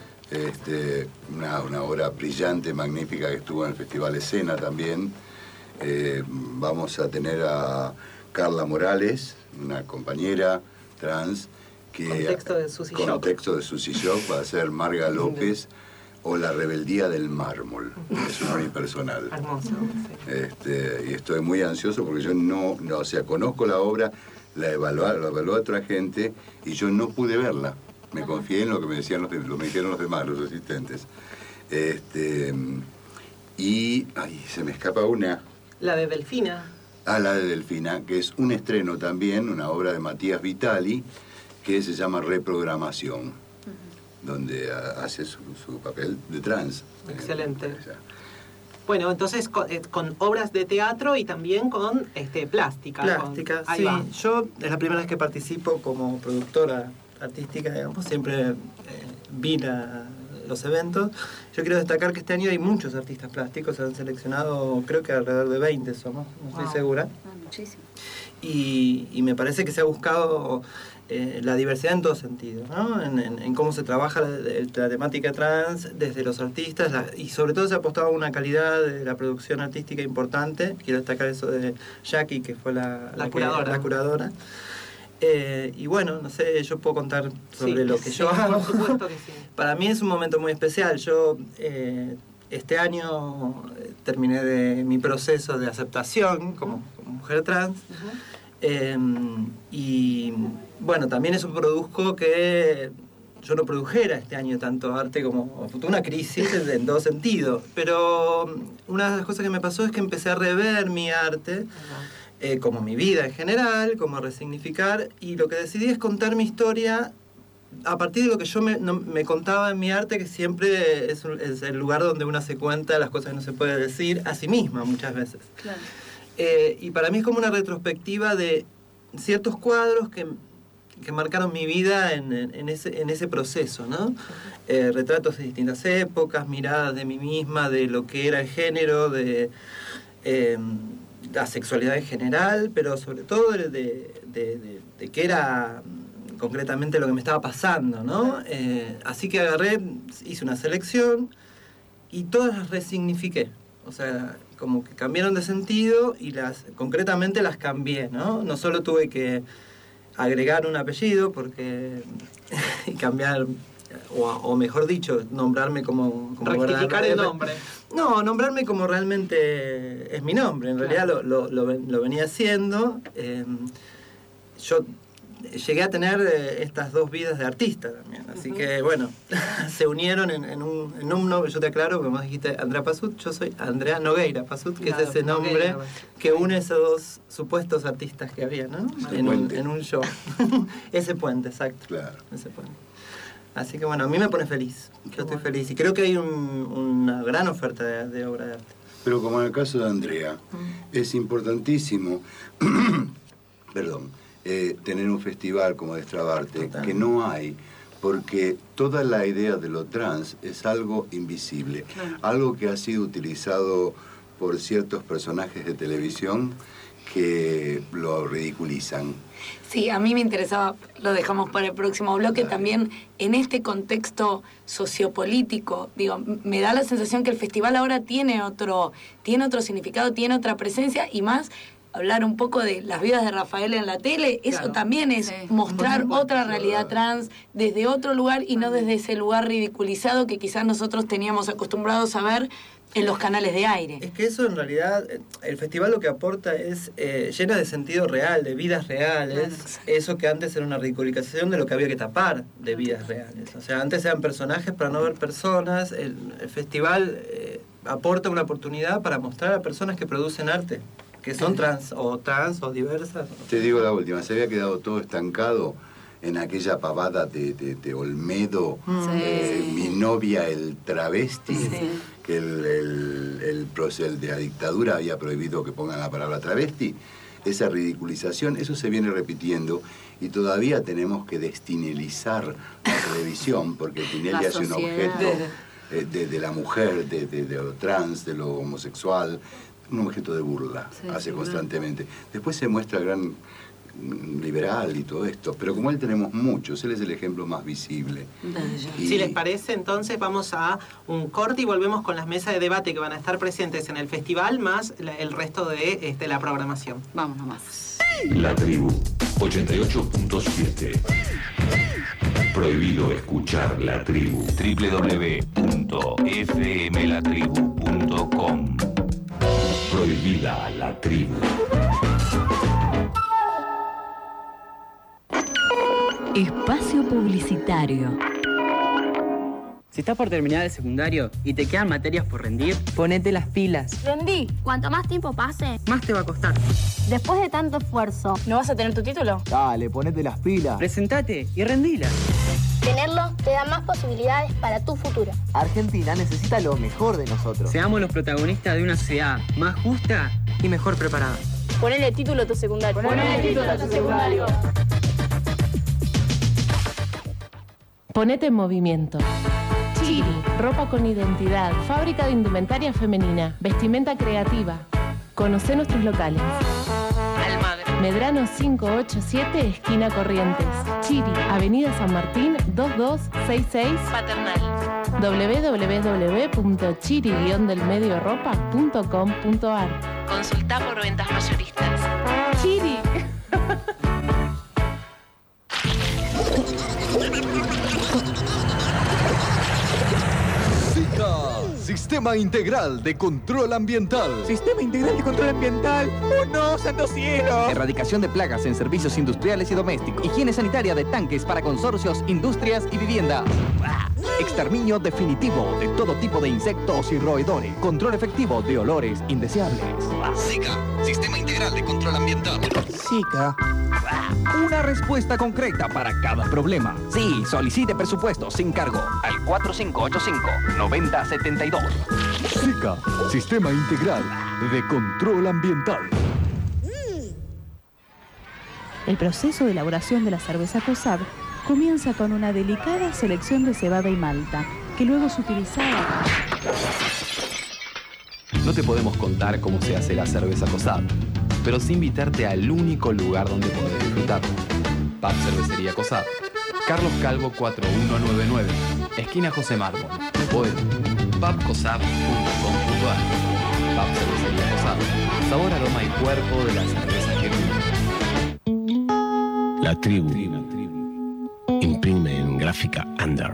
Este, una, una obra brillante, magnífica, que estuvo en el Festival Escena también. Eh, vamos a tener a Carla Morales, una compañera trans, que con texto de Susi con Shock. texto de Susi Shock va a ser Marga López o La Rebeldía del Mármol. Es un nombre personal. Hermoso. Sí. Este, y estoy muy ansioso porque yo no, no, o sea, conozco la obra, la evaluó, la evaluó otra gente y yo no pude verla. Me confié en lo que me decían los, lo me dijeron los demás, los asistentes. Este, y ay, se me escapa una. La de Delfina. Ah, la de Delfina, que es un estreno también, una obra de Matías Vitali, que se llama Reprogramación, uh-huh, donde hace su, su papel de trans. Excelente. Eh, bueno, entonces con, eh, con obras de teatro y también con este, plástica. Plástica, con, sí. Va. Yo es la primera vez que participo como productora artística, digamos, siempre eh, vi la, los eventos. Yo quiero destacar que este año hay muchos artistas plásticos, se han seleccionado, creo que alrededor de veinte somos, no estoy wow. segura. Ah, muchísimo. Y, y me parece que se ha buscado eh, la diversidad en todo sentido, ¿no? En, en, en cómo se trabaja la, la temática trans desde los artistas la, y sobre todo se ha apostado a una calidad de la producción artística importante. Quiero destacar eso de Jackie, que fue la, la, la, curadora. Que, la curadora. Eh, y bueno, no sé, yo puedo contar sobre sí, lo que sí, yo hago. Por supuesto que sí. Para mí es un momento muy especial. Yo eh, este año terminé de mi proceso de aceptación como, como mujer trans. Uh-huh. eh, y bueno, también eso produjo que yo no produjera este año tanto arte como una crisis en todo sentido. Pero una de las cosas que me pasó es que empecé a rever mi arte. Uh-huh. Eh, como mi vida en general, como resignificar, y lo que decidí es contar mi historia a partir de lo que yo me, no, me contaba en mi arte, que siempre es, es el lugar donde uno se cuenta las cosas que no se puede decir a sí misma muchas veces. Claro. Eh, y para mí es como una retrospectiva de ciertos cuadros que, que marcaron mi vida en, en, en, ese, en ese proceso, ¿no? Eh, retratos de distintas épocas, miradas de mí misma, de lo que era el género, de eh, la sexualidad en general, pero sobre todo de, de, de, de, de qué era concretamente lo que me estaba pasando, ¿no? Eh, así que agarré, hice una selección y todas las resignifiqué. O sea, como que cambiaron de sentido y las concretamente las cambié, ¿no? No solo tuve que agregar un apellido porque y cambiar, o, o mejor dicho, nombrarme como... como rectificar el nombre. No, nombrarme como realmente es mi nombre. En realidad lo, lo, lo, lo venía haciendo. Eh, yo llegué a tener eh, estas dos vidas de artista también. Así uh-huh. que, bueno, se unieron en, en, un, en un nombre. Yo te aclaro, como dijiste, Andrea Pazut. Yo soy Andrea Nogueira Pazut, que claro, es ese nombre Nogueira, que une esos dos supuestos artistas que había, ¿no? En un, en un show. Ese puente, exacto. Claro. Ese puente. Así que, bueno, a mí me pone feliz. Yo estoy feliz. Y creo que hay un, una gran oferta de, de obra de arte. Pero como en el caso de Andrea, mm. es importantísimo... perdón. Eh, tener un festival como Destrabarte, Total. que no hay, porque toda la idea de lo trans es algo invisible, claro. algo que ha sido utilizado por ciertos personajes de televisión que lo ridiculizan. Sí, a mí me interesaba, lo dejamos para el próximo bloque, Dale. también en este contexto sociopolítico, digo, me da la sensación que el festival ahora tiene otro, tiene otro significado, tiene otra presencia y más... hablar un poco de las vidas de Rafael en la tele, eso claro. también es sí. mostrar otra realidad trans desde otro lugar y no desde ese lugar ridiculizado que quizás nosotros teníamos acostumbrados a ver en los canales de aire. Es que eso en realidad, el festival lo que aporta es eh, llena de sentido real, de vidas reales, claro. eso que antes era una ridiculización de lo que había que tapar de vidas reales. O sea, antes eran personajes para no ver personas, el, el festival eh, aporta una oportunidad para mostrar a personas que producen arte, que son trans o trans o diversas. Te digo la última, se había quedado todo estancado en aquella pavada de, de, de Olmedo, sí. eh, mi novia el travesti, sí. que el, el, el, el de la dictadura había prohibido que pongan la palabra travesti. Esa ridiculización, eso se viene repitiendo y todavía tenemos que destinelizar la televisión porque Tinelli es un objeto eh, de, de la mujer, de, de, de lo trans, de lo homosexual, un objeto de burla, sí, hace sí, constantemente. Después se muestra gran liberal y todo esto, pero como él tenemos muchos, él es el ejemplo más visible. Y... Si les parece, entonces vamos a un corte y volvemos con las mesas de debate que van a estar presentes en el festival, más el resto de este, la programación. Vamos nomás. La Tribu, ochenta y ocho punto siete. Prohibido escuchar La Tribu. doble u doble u doble u punto f m la tribu punto com. Prohibida La Tribu. Espacio publicitario. Si estás por terminar el secundario y te quedan materias por rendir, ponete las pilas. Rendí. Cuanto más tiempo pase, más te va a costar. Después de tanto esfuerzo, ¿no vas a tener tu título? Dale, ponete las pilas. Presentate y rendila. Tenerlo te da más posibilidades para tu futuro. Argentina necesita lo mejor de nosotros. Seamos los protagonistas de una sociedad más justa y mejor preparada. Ponele título a tu secundario. Ponele título a tu secundario. Ponete en movimiento. Chiri, ropa con identidad, fábrica de indumentaria femenina, vestimenta creativa. Conocé nuestros locales. Almagro. Medrano quinientos ochenta y siete, esquina Corrientes. Chiri, Avenida San Martín, veintidós sesenta y seis. Paternal. doble u doble u doble u punto chiri guion del medio ropa punto com punto a r. Consulta por ventas mayoristas. Chiri. Sistema Integral de Control Ambiental. Sistema Integral de Control Ambiental. ¡Oh no, santo cielo! Erradicación de plagas en servicios industriales y domésticos. Higiene sanitaria de tanques para consorcios, industrias y vivienda. Exterminio definitivo de todo tipo de insectos y roedores. Control efectivo de olores indeseables. SICA, Sistema Integral de Control Ambiental. SICA. Una respuesta concreta para cada problema. Sí, solicite presupuesto sin cargo al cuatro cinco ocho cinco, nueve cero siete dos. SICA, Sistema Integral de Control Ambiental. El proceso de elaboración de la cerveza COSAB comienza con una delicada selección de cebada y malta, que luego es utilizada. No te podemos contar cómo se hace la cerveza COSAB, pero sí invitarte al único lugar donde podés disfrutarlo. Pub Cervecería COSAB. Carlos Calvo cuatro uno nueve nueve, esquina José Mármol. O en pub cosab punto com punto a r. Pub Cervecería COSAB. Sabor, aroma y cuerpo de la cerveza que vive. La tribu. Imprime en gráfica Under.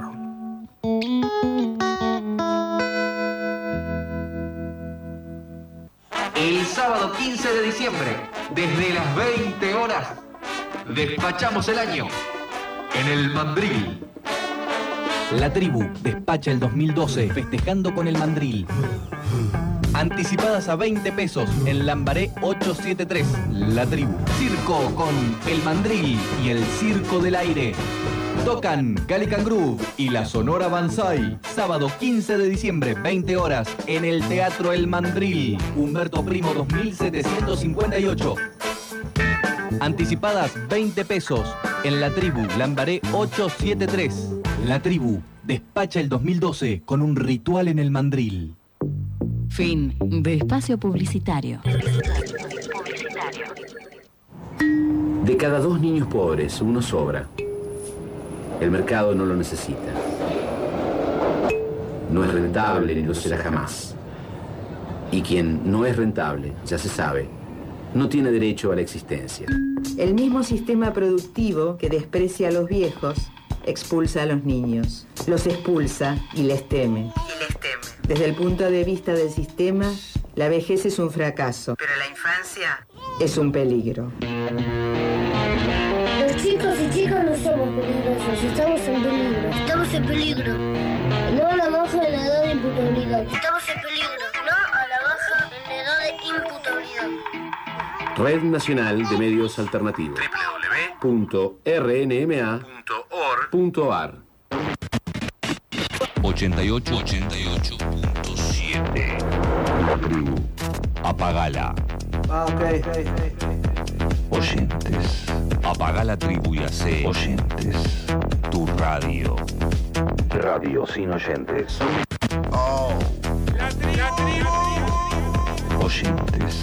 El sábado quince de diciembre, desde las veinte horas, despachamos el año en el Mandril. La tribu despacha el dos mil doce festejando con el Mandril. Anticipadas a veinte pesos en Lambaré ochocientos setenta y tres. La tribu. Circo con el Mandril y el Circo del Aire. Tocan Calican Groove y la Sonora Banzai. Sábado quince de diciembre, veinte horas, en el Teatro El Mandril. Humberto Primo dos mil setecientos cincuenta y ocho. Anticipadas veinte pesos en La Tribu, Lambaré ochocientos setenta y tres. La Tribu despacha el dos mil doce con un ritual en el Mandril. Fin de espacio publicitario. De cada dos niños pobres, uno sobra. El mercado no lo necesita. No es rentable ni lo será jamás. Y quien no es rentable, ya se sabe, no tiene derecho a la existencia. El mismo sistema productivo que desprecia a los viejos, expulsa a los niños. Los expulsa y les teme. Y les teme. Desde el punto de vista del sistema, la vejez es un fracaso. Pero la infancia es un peligro. Los chicos y chicas no somos peligrosos, estamos en peligro. Estamos en peligro. No a la baja en la edad de imputabilidad. Estamos en peligro. No a la baja en la edad de imputabilidad. Red Nacional de Medios Alternativos. doble u doble u doble u punto r n m a punto org punto a r. ochenta y ocho punto siete. La tribu. Apagala. Ah, ok, ok. Oyentes. Apaga la tribu y hace oyentes. Tu radio. Radio sin oyentes. Oh. La tribu. La tribu. Oyentes.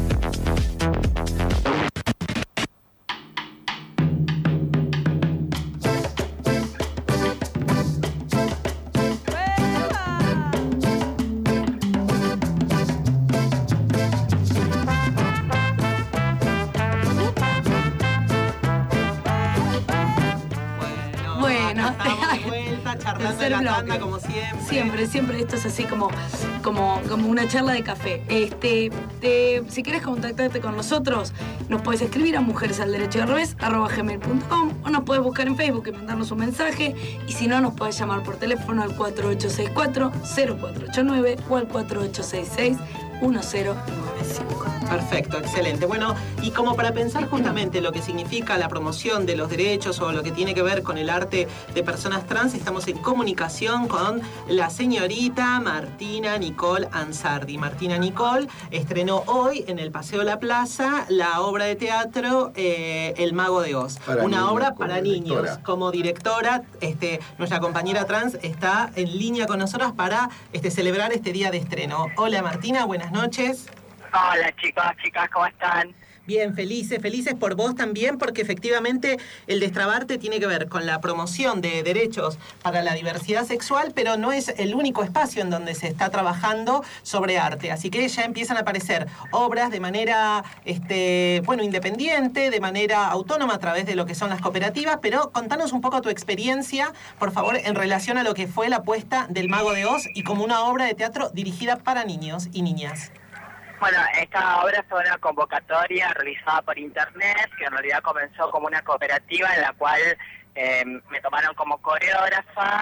Charlando en la tanda, como siempre. Siempre, siempre esto es así como, como, como una charla de café. Este, te, si quieres contactarte con nosotros, nos puedes escribir a mujeres al derecho del revés, arroba gmail punto com, o nos puedes buscar en Facebook y mandarnos un mensaje, y si no, nos puedes llamar por teléfono al cuatro ocho seis cuatro, cero cuatro ocho nueve o al cuatro ocho seis seis, uno cero nueve cinco. Perfecto, excelente. Bueno, y como para pensar justamente lo que significa la promoción de los derechos o lo que tiene que ver con el arte de personas trans, estamos en comunicación con la señorita Martina Nicole Ansardi. Martina Nicole estrenó hoy en el Paseo La Plaza la obra de teatro eh, El Mago de Oz. Para Una niños, obra como para directora. niños. Como directora, este, nuestra compañera trans está en línea con nosotros para este, celebrar este día de estreno. Hola Martina, buenas noches. Hola chicos, chicas, ¿cómo están? Bien, felices, felices por vos también, porque efectivamente el Destrabarte tiene que ver con la promoción de derechos para la diversidad sexual, pero no es el único espacio en donde se está trabajando sobre arte. Así que ya empiezan a aparecer obras de manera, este, bueno, independiente, de manera autónoma a través de lo que son las cooperativas, pero contanos un poco tu experiencia, por favor, en relación a lo que fue la apuesta del Mago de Oz y como una obra de teatro dirigida para niños y niñas. Bueno, esta obra fue una convocatoria realizada por internet, que en realidad comenzó como una cooperativa en la cual eh, me tomaron como coreógrafa,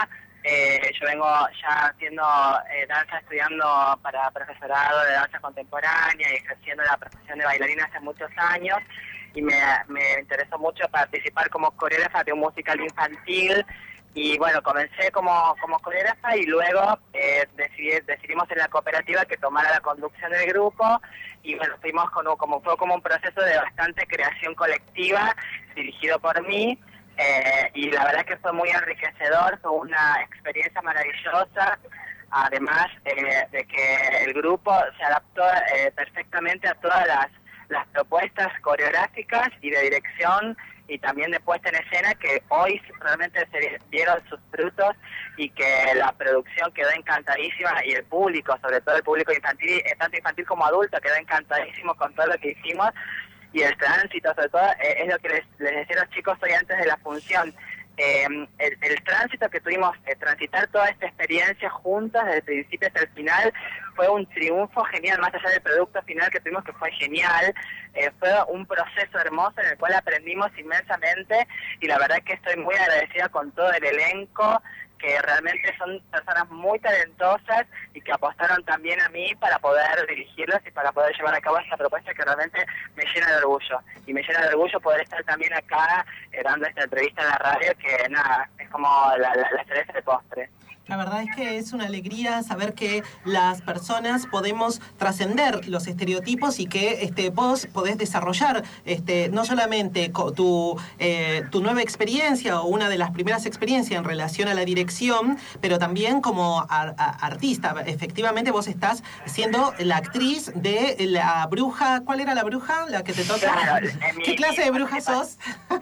Eh, yo vengo ya haciendo eh, danza, estudiando para profesorado de danza contemporánea y ejerciendo la profesión de bailarina hace muchos años, y me, me interesó mucho participar como coreógrafa de un musical infantil. Y bueno, comencé como, como coreógrafa y luego eh, decidí, decidimos en la cooperativa que tomara la conducción del grupo, y bueno, fuimos con, como, fue como un proceso de bastante creación colectiva dirigido por mí, eh, y la verdad que fue muy enriquecedor, fue una experiencia maravillosa, además eh, de que el grupo se adaptó eh, perfectamente a todas las, las propuestas coreográficas y de dirección y también de puesta en escena, que hoy realmente se dieron sus frutos y que la producción quedó encantadísima, y el público, sobre todo el público infantil, tanto infantil como adulto, quedó encantadísimo con todo lo que hicimos, y el tránsito, sobre todo, eh, es lo que les, les decía a los chicos hoy antes de la función. Eh, el, el tránsito que tuvimos, eh, transitar toda esta experiencia juntas desde el principio hasta el final, fue un triunfo genial, más allá del producto final que tuvimos, que fue genial. Eh, fue un proceso hermoso en el cual aprendimos inmensamente, y la verdad que estoy muy agradecida con todo el elenco, que realmente son personas muy talentosas y que apostaron también a mí para poder dirigirlos y para poder llevar a cabo esta propuesta que realmente me llena de orgullo. Y me llena de orgullo poder estar también acá eh, dando esta entrevista en la radio, que nada, es como la, la, la cereza de postre. La verdad es que es una alegría saber que las personas podemos trascender los estereotipos y que este, vos podés desarrollar este, no solamente tu, eh, tu nueva experiencia o una de las primeras experiencias en relación a la dirección, pero también como ar a artista. Efectivamente vos estás siendo la actriz de la bruja. ¿Cuál era la bruja? La que te toca. Claro, ¿Qué mi, clase mi de bruja sos?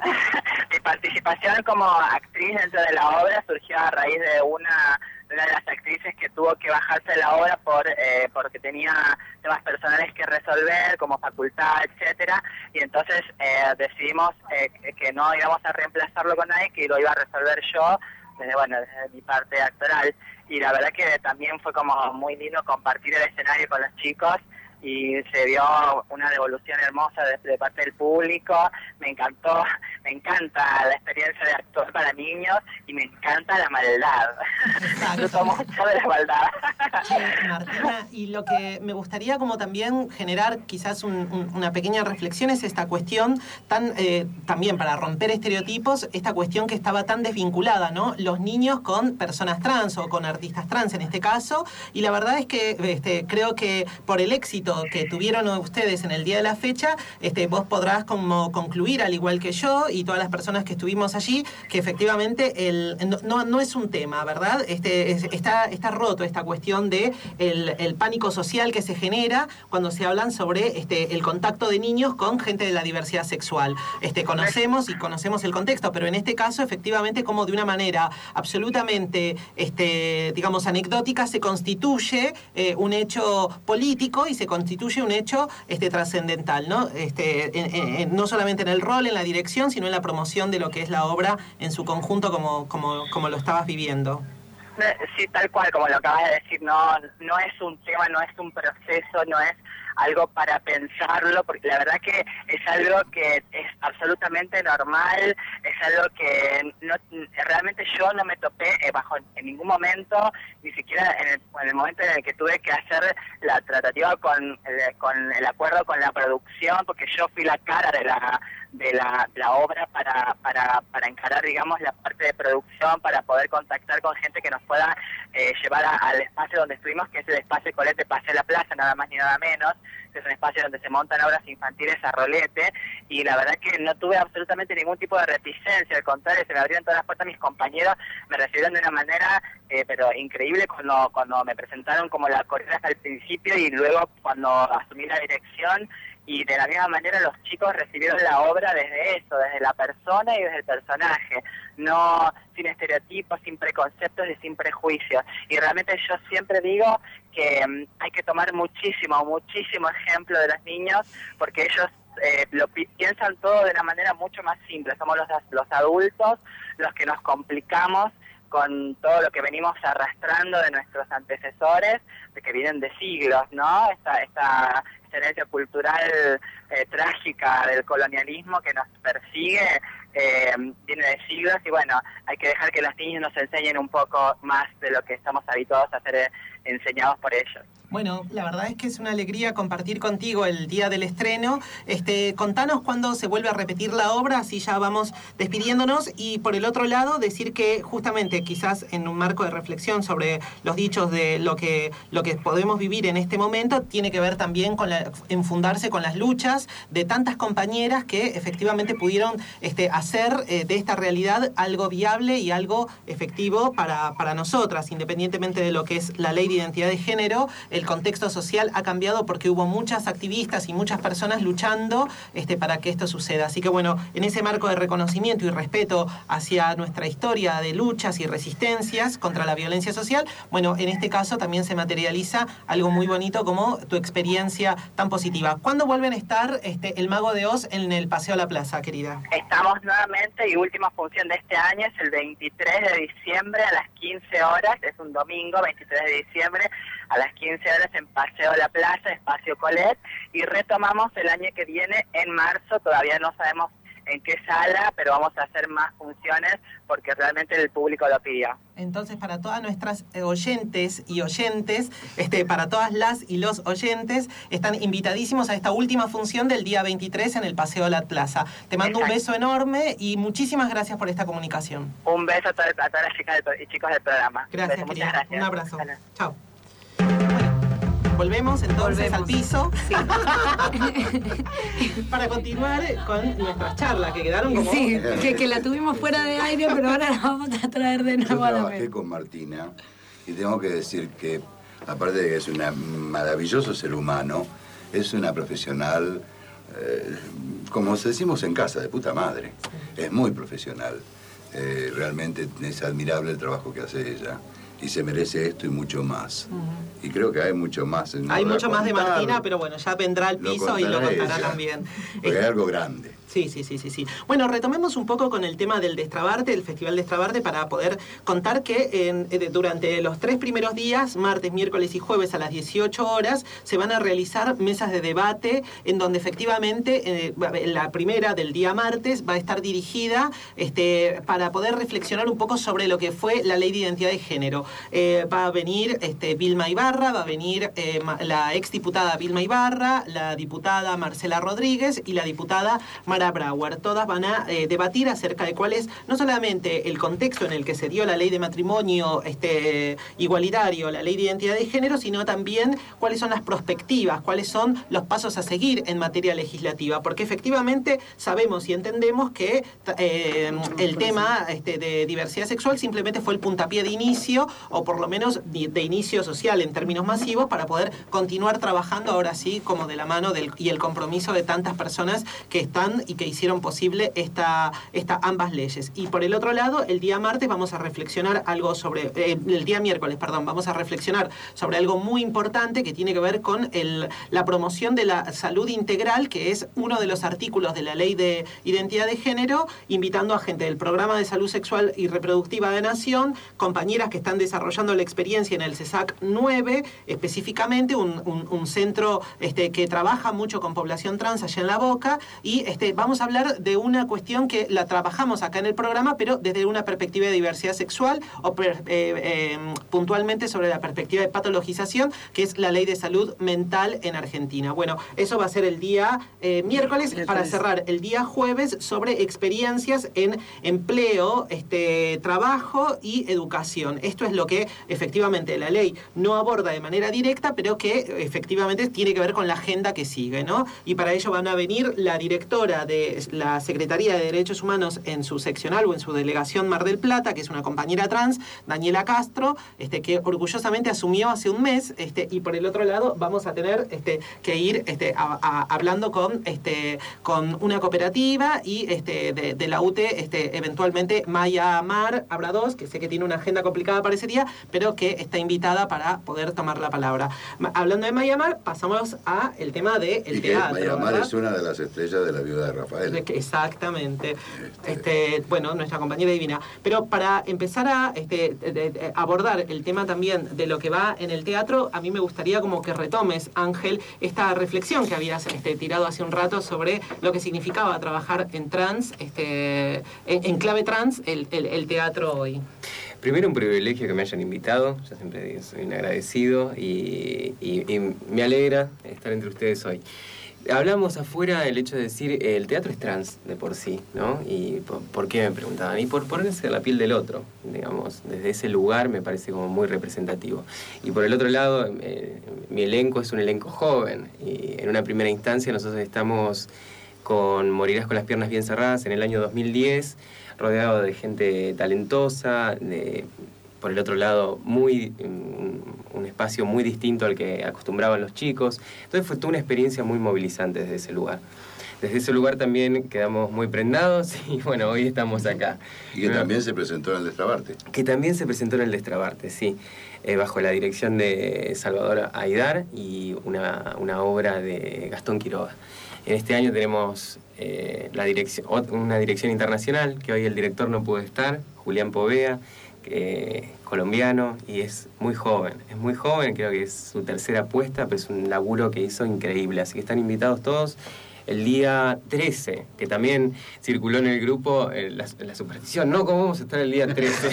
Mi participación como actriz dentro de la obra surgió a raíz de una una de las actrices que tuvo que bajarse de la obra por eh, porque tenía temas personales que resolver, como facultad, etcétera, y entonces eh, decidimos eh, que no íbamos a reemplazarlo con nadie, que lo iba a resolver yo desde, bueno, desde mi parte actoral. Y la verdad que también fue como muy lindo compartir el escenario con los chicos, y se dio una devolución hermosa de, de parte del público. Me encantó, me encanta la experiencia de actuar para niños, y me encanta la maldad. Disfruto mucho de la maldad. Sí, Martina, y lo que me gustaría como también generar quizás un, un, una pequeña reflexión es esta cuestión tan, eh, también para romper estereotipos, esta cuestión que estaba tan desvinculada, ¿no? Los niños con personas trans o con artistas trans en este caso, y la verdad es que este, creo que por el éxito que tuvieron ustedes en el día de la fecha, este, vos podrás como concluir, al igual que yo y todas las personas que estuvimos allí, que efectivamente el, no, no es un tema, ¿verdad? Este, es, está, está roto esta cuestión de el, el pánico social que se genera cuando se hablan sobre este, el contacto de niños con gente de la diversidad sexual. Este, conocemos y conocemos el contexto, pero en este caso efectivamente como de una manera absolutamente, este, digamos, anecdótica se constituye eh, un hecho político y se constituye un hecho este, trascendental, ¿no? Este, en, en, no solamente en el rol, en la dirección, sino en la promoción de lo que es la obra en su conjunto, como, como, como lo estabas viviendo. Sí, tal cual, como lo acabas de decir, no, no es un tema, no es un proceso, no es algo para pensarlo, porque la verdad que es algo que es absolutamente normal, es algo que no, realmente yo no me topé eh, bajo en ningún momento, ni siquiera en el, en el momento en el que tuve que hacer la tratativa con, eh, con el acuerdo con la producción, porque yo fui la cara de la de la, la obra para, para, para encarar, digamos, la parte de producción, para poder contactar con gente que nos pueda eh, llevar a, al espacio donde estuvimos, que es el espacio Colete Paseo la Plaza, nada más ni nada menos, que es un espacio donde se montan obras infantiles a rolete, y la verdad que no tuve absolutamente ningún tipo de reticencia, al contrario, se me abrieron todas las puertas, mis compañeros me recibieron de una manera, eh, pero increíble, cuando, cuando me presentaron como la coreógrafa al principio, y luego cuando asumí la dirección, y de la misma manera los chicos recibieron la obra desde eso, desde la persona y desde el personaje, no sin estereotipos, sin preconceptos y sin prejuicios. Y realmente yo siempre digo que um, hay que tomar muchísimo, muchísimo ejemplo de los niños, porque ellos eh, lo pi piensan todo de una manera mucho más simple. Somos los, los adultos los que nos complicamos con todo lo que venimos arrastrando de nuestros antecesores, de que vienen de siglos, ¿no? Esta, esta herencia cultural eh, trágica del colonialismo que nos persigue, eh, viene de siglos y bueno, hay que dejar que los niños nos enseñen un poco más de lo que estamos habituados a ser eh, enseñados por ellos. Bueno, la verdad es que es una alegría compartir contigo el día del estreno. Este, contanos cuándo se vuelve a repetir la obra, así ya vamos despidiéndonos. Y por el otro lado, decir que justamente quizás en un marco de reflexión sobre los dichos de lo que, lo que podemos vivir en este momento, tiene que ver también con la, enfundarse con las luchas de tantas compañeras que efectivamente pudieron este, hacer eh, de esta realidad algo viable y algo efectivo para, para nosotras, independientemente de lo que es la ley de identidad de género. El contexto social ha cambiado porque hubo muchas activistas y muchas personas luchando este, para que esto suceda. Así que bueno, en ese marco de reconocimiento y respeto hacia nuestra historia de luchas y resistencias contra la violencia social, bueno, en este caso también se materializa algo muy bonito como tu experiencia tan positiva. ¿Cuándo vuelven a estar este, el Mago de Oz en el Paseo a la Plaza, querida? Estamos nuevamente y última función de este año es el veintitrés de diciembre a las quince horas, es un domingo, veintitrés de diciembre, a las quince horas en Paseo de la Plaza, Espacio Colet, y retomamos el año que viene en marzo, todavía no sabemos en qué sala, pero vamos a hacer más funciones porque realmente el público lo pidió. Entonces, para todas nuestras oyentes y oyentes, este, para todas las y los oyentes, están invitadísimos a esta última función del día veintitrés en el Paseo de la Plaza. Te mando Exacto. un beso enorme y muchísimas gracias por esta comunicación. Un beso a, todo, a todas las chicas del, y chicos del programa. Gracias, un beso, querida. Muchas gracias. Un abrazo. Chao. Volvemos entonces Volvemos. al piso sí. para continuar con nuestras charlas que quedaron como... Sí, que, que la tuvimos fuera de aire, pero ahora la vamos a traer de nuevo Yo a la trabajé con Martina y tengo que decir que, aparte de que es un maravilloso ser humano, es una profesional, eh, como decimos en casa, de puta madre. Es muy profesional. Eh, realmente es admirable el trabajo que hace ella. Y se merece esto y mucho más. Uh-huh. Y creo que hay mucho más. No hay mucho más de Martina, pero bueno, ya vendrá al piso lo y lo contará ella. también. Porque es algo grande. Sí, sí, sí, sí, sí. Bueno, retomemos un poco con el tema del Destrabarte, el Festival Destrabarte, para poder contar que en, eh, durante los tres primeros días, martes, miércoles y jueves a las dieciocho horas, se van a realizar mesas de debate en donde efectivamente eh, la primera del día martes va a estar dirigida este, para poder reflexionar un poco sobre lo que fue la Ley de Identidad de Género. Eh, va a venir este, Vilma Ibarra, va a venir eh, la exdiputada Vilma Ibarra, la diputada Marcela Rodríguez y la diputada Mara Brauer. Todas van a eh, debatir acerca de cuál es no solamente el contexto en el que se dio la ley de matrimonio este, igualitario, la ley de identidad de género, sino también cuáles son las perspectivas, cuáles son los pasos a seguir en materia legislativa, porque efectivamente sabemos y entendemos que eh, el tema este, de diversidad sexual simplemente fue el puntapié de inicio, o por lo menos de, de inicio social en términos masivos, para poder continuar trabajando ahora sí como de la mano del, y el compromiso de tantas personas que están y que hicieron posible esta, esta ambas leyes. Y por el otro lado, el día martes vamos a reflexionar algo sobre, eh, el día miércoles, perdón, vamos a reflexionar sobre algo muy importante que tiene que ver con el, la promoción de la salud integral, que es uno de los artículos de la Ley de Identidad de Género, invitando a gente del Programa de Salud Sexual y Reproductiva de Nación, compañeras que están desarrollando la experiencia en el CESAC nueve, específicamente un, un, un centro este, que trabaja mucho con población trans allá en La Boca, y este, vamos a hablar de una cuestión que la trabajamos acá en el programa, pero desde una perspectiva de diversidad sexual o per, eh, eh, puntualmente sobre la perspectiva de patologización, que es la ley de salud mental en Argentina. Bueno, eso va a ser el día eh, miércoles, miércoles, para cerrar el día jueves sobre experiencias en empleo, este, trabajo y educación. Esto es lo que efectivamente la ley no aborda de manera directa, pero que efectivamente tiene que ver con la agenda que sigue, ¿no? Y para ello van a venir la directora de la Secretaría de Derechos Humanos en su seccional o en su delegación Mar del Plata, que es una compañera trans, Daniela Castro, este, que orgullosamente asumió hace un mes, este, y por el otro lado vamos a tener este, que ir este, a, a, hablando con, este, con una cooperativa y este, de, de la U T E, este, eventualmente Maya Mar Abrados, que sé que tiene una agenda complicada para ese día, pero que está invitada para poder tomar la palabra. Hablando de Maya Mar, pasamos a el tema del y teatro. Maya Mar es una de las estrellas de La Viuda de Rafael. Exactamente. Este, bueno, nuestra compañera divina. Pero para empezar a este, de, de, abordar el tema también de lo que va en el teatro, a mí me gustaría como que retomes, Ángel, esta reflexión que habías este, tirado hace un rato sobre lo que significaba trabajar en trans, este, en, en clave trans, el, el, el teatro hoy. Primero, un privilegio que me hayan invitado. Yo siempre digo, soy un agradecido y, y, y me alegra estar entre ustedes hoy. Hablamos afuera del hecho de decir eh, el teatro es trans de por sí, ¿no? Y por, ¿por qué me preguntaban? Y por ponerse en la piel del otro, digamos. Desde ese lugar me parece como muy representativo. Y por el otro lado, eh, mi elenco es un elenco joven. Y en una primera instancia nosotros estamos con Morirás con las piernas bien cerradas en el año dos mil diez, rodeado de gente talentosa, de, por el otro lado, muy un, un espacio muy distinto al que acostumbraban los chicos. Entonces fue toda una experiencia muy movilizante desde ese lugar. Desde ese lugar también quedamos muy prendados y bueno, hoy estamos acá. Y que también se presentó en el Destrabarte. Que también se presentó en el Destrabarte, sí. Eh, bajo la dirección de Salvador Aidar y una, una obra de Gastón Quiroga. En este año tenemos eh, la dirección, una dirección internacional, que hoy el director no pudo estar, Julián Povea, que, colombiano, y es muy joven. Es muy joven, creo que es su tercera apuesta, pero es un laburo que hizo increíble. Así que están invitados todos. El día trece, que también circuló en el grupo eh, la, la superstición. No, ¿cómo vamos a estar el día trece?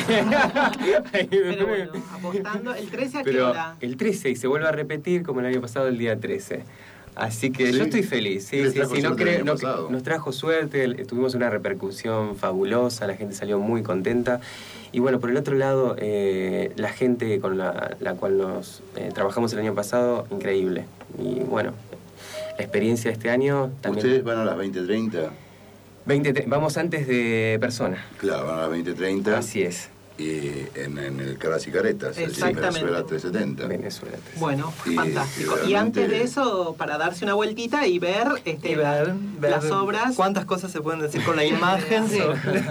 Pero bueno, apostando, ¿el trece a qué Pero hora? El trece, y se vuelve a repetir como el año pasado, el día trece. Así que ¿sí? Yo estoy feliz. Sí, sí, sí, no creo, no, nos trajo suerte, tuvimos una repercusión fabulosa, la gente salió muy contenta. Y bueno, por el otro lado, eh, la gente con la, la cual nos eh, trabajamos el año pasado, increíble. Y bueno, la experiencia de este año también. ¿Ustedes van a las veinte treinta? veinte, vamos antes de Persona. Claro, van a las veinte treinta. Así es. Y en, en el Caras y Caretas, exactamente. Venezuela trescientos setenta. Venezuela trescientos setenta. Bueno, y, fantástico. Y, y antes de eso, para darse una vueltita y ver, este, y ver, ver las obras. Cuántas cosas se pueden decir con la imagen sí. sobre,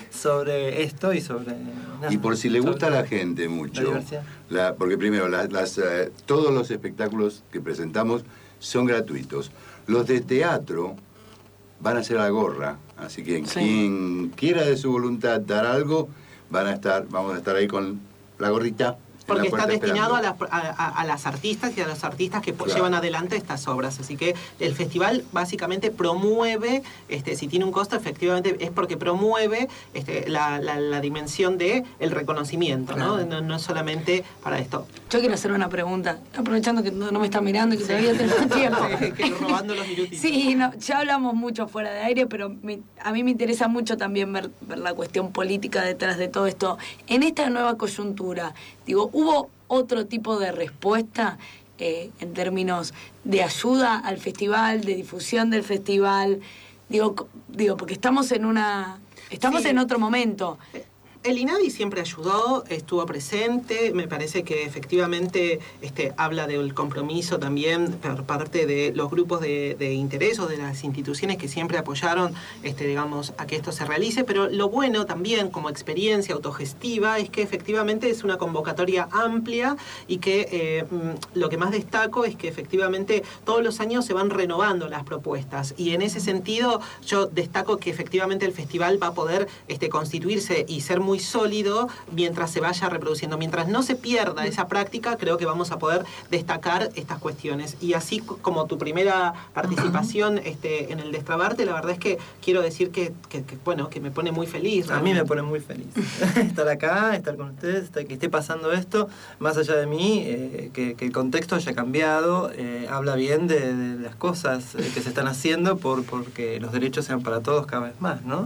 sobre esto y sobre... Nada, y por si le gusta a la gente mucho, la la, porque primero, la, las, uh, todos los espectáculos que presentamos son gratuitos. Los de teatro van a ser a gorra, así que sí. Quien quiera de su voluntad dar algo, van a estar, vamos a estar ahí con la gorrita. Porque está destinado a las, a, a las artistas y a los artistas que claro. llevan adelante estas obras. Así que el festival básicamente promueve, este, si tiene un costo, efectivamente es porque promueve este, la, la, la dimensión de el reconocimiento, claro. ¿no? ¿no? No solamente para esto. Yo quiero hacer una pregunta, aprovechando que no, no me está mirando y que sí. todavía tengo tiempo. Sí, que robando los minutitos. Sí, no, ya hablamos mucho fuera de aire, pero me, a mí me interesa mucho también ver, ver la cuestión política detrás de todo esto. En esta nueva coyuntura, digo, ¿hubo otro tipo de respuesta eh, en términos de ayuda al festival, de difusión del festival? Digo, digo porque estamos en una, estamos sí. en otro momento. El INADI siempre ayudó, estuvo presente, me parece que efectivamente este, habla del compromiso también por parte de los grupos de, de interés o de las instituciones que siempre apoyaron este, digamos, a que esto se realice, pero lo bueno también como experiencia autogestiva es que efectivamente es una convocatoria amplia y que eh, lo que más destaco es que efectivamente todos los años se van renovando las propuestas y en ese sentido yo destaco que efectivamente el festival va a poder este, constituirse y ser muy muy sólido mientras se vaya reproduciendo. Mientras no se pierda esa práctica, creo que vamos a poder destacar estas cuestiones. Y así como tu primera participación este, en el Destrabarte, la verdad es que quiero decir que, que, que bueno, que me pone muy feliz. A mí me pone muy feliz estar acá, estar con ustedes, estar, que esté pasando esto, más allá de mí, eh, que, que el contexto haya cambiado, eh, habla bien de, de las cosas eh, que se están haciendo por porque los derechos sean para todos cada vez más, ¿no?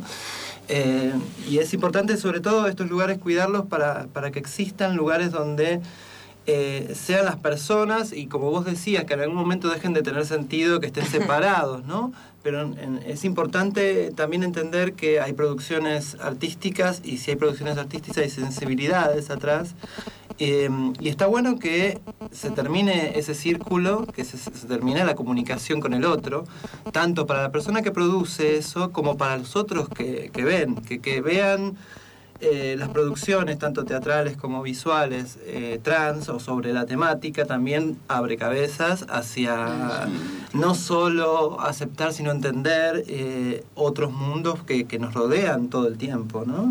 Eh, y es importante sobre todo estos lugares cuidarlos para, para que existan lugares donde eh, sean las personas y como vos decías que en algún momento dejen de tener sentido que estén separados, ¿no? Pero en, es importante también entender que hay producciones artísticas y si hay producciones artísticas hay sensibilidades atrás. Eh, y está bueno que se termine ese círculo, que se, se termine la comunicación con el otro, tanto para la persona que produce eso como para los otros que, que ven, que, que vean eh, las producciones, tanto teatrales como visuales, eh, trans o sobre la temática, también abre cabezas hacia no solo aceptar, sino entender eh, otros mundos que, que nos rodean todo el tiempo, ¿no?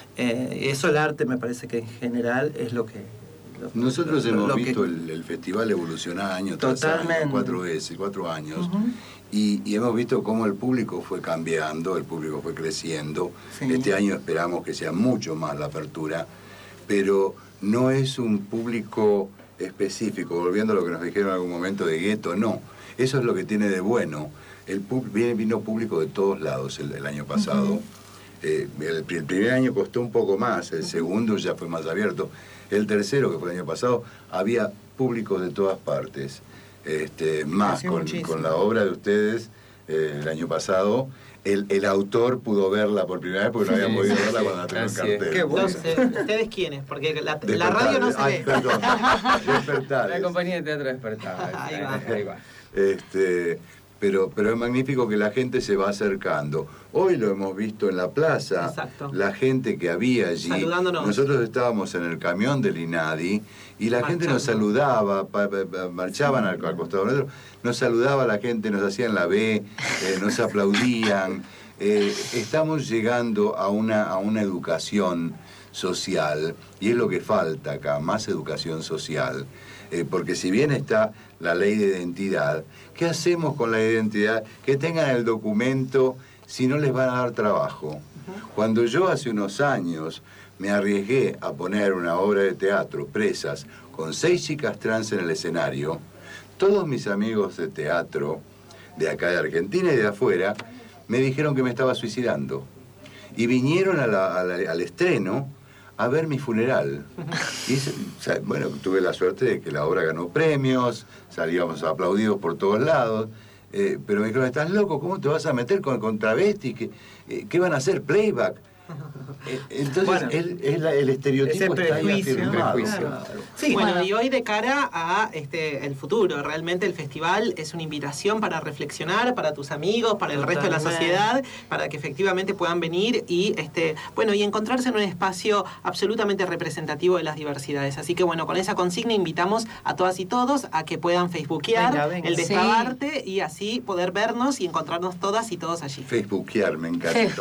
Eh, eso el arte me parece que en general es lo que... Lo, Nosotros lo, hemos lo visto que... el, el festival evolucionar año tras Totalmente. año, cuatro veces, cuatro años. Uh-huh. Y, y hemos visto cómo el público fue cambiando, el público fue creciendo. Sí. Este año esperamos que sea mucho más la apertura, pero no es un público específico, volviendo a lo que nos dijeron en algún momento de gueto, no. Eso es lo que tiene de bueno. El viene, vino público de todos lados el, el año pasado. Uh-huh. eh, el, el primer año costó un poco más, el segundo ya fue más abierto. El tercero, que fue el año pasado, había público de todas partes. Este, más con, con la obra de ustedes eh, el año pasado, el, el autor pudo verla por primera vez porque no había sí, podido sí, verla sí. cuando la tengo en cartel. Qué bueno. Entonces, ¿ustedes quiénes? Porque la, la radio no se Ay, ve. Perdón, Despertales. La compañía de teatro Despertales. Ahí va. Ahí va. Este, pero, pero es magnífico que la gente se va acercando. Hoy lo hemos visto en la plaza. Exacto. La gente que había allí. Saludándonos. Nosotros estábamos en el camión del INADI y la Marchando. gente nos saludaba, pa, pa, pa, marchaban al, al costado nuestro, nos saludaba la gente, nos hacían la B, eh, nos aplaudían. Eh, estamos llegando a una, a una educación social, y es lo que falta acá, más educación social, eh, porque si bien está la ley de identidad, ¿qué hacemos con la identidad? Que tengan el documento si no les van a dar trabajo. Cuando yo hace unos años me arriesgué a poner una obra de teatro, Presas, con seis chicas trans en el escenario, todos mis amigos de teatro, de acá de Argentina y de afuera, me dijeron que me estaba suicidando. Y vinieron a la, a la, al estreno a ver mi funeral. Y, o sea, bueno, tuve la suerte de que la obra ganó premios, salíamos aplaudidos por todos lados, eh, pero me dijeron, ¿estás loco? ¿Cómo te vas a meter con, con travestis? ¿Qué, eh, ¿Qué van a hacer? ¿Playback? Eh, entonces, bueno, el, el, el estereotipo está ahí afirmado. Claro. Sí, bueno, bueno, y hoy de cara a este el futuro, realmente el festival es una invitación para reflexionar, para tus amigos, para el Totalmente. resto de la sociedad, para que efectivamente puedan venir y este bueno y encontrarse en un espacio absolutamente representativo de las diversidades. Así que bueno, con esa consigna invitamos a todas y todos a que puedan facebookear venga, venga. el Destrabarte sí. y así poder vernos y encontrarnos todas y todos allí. Facebookear, me encanta.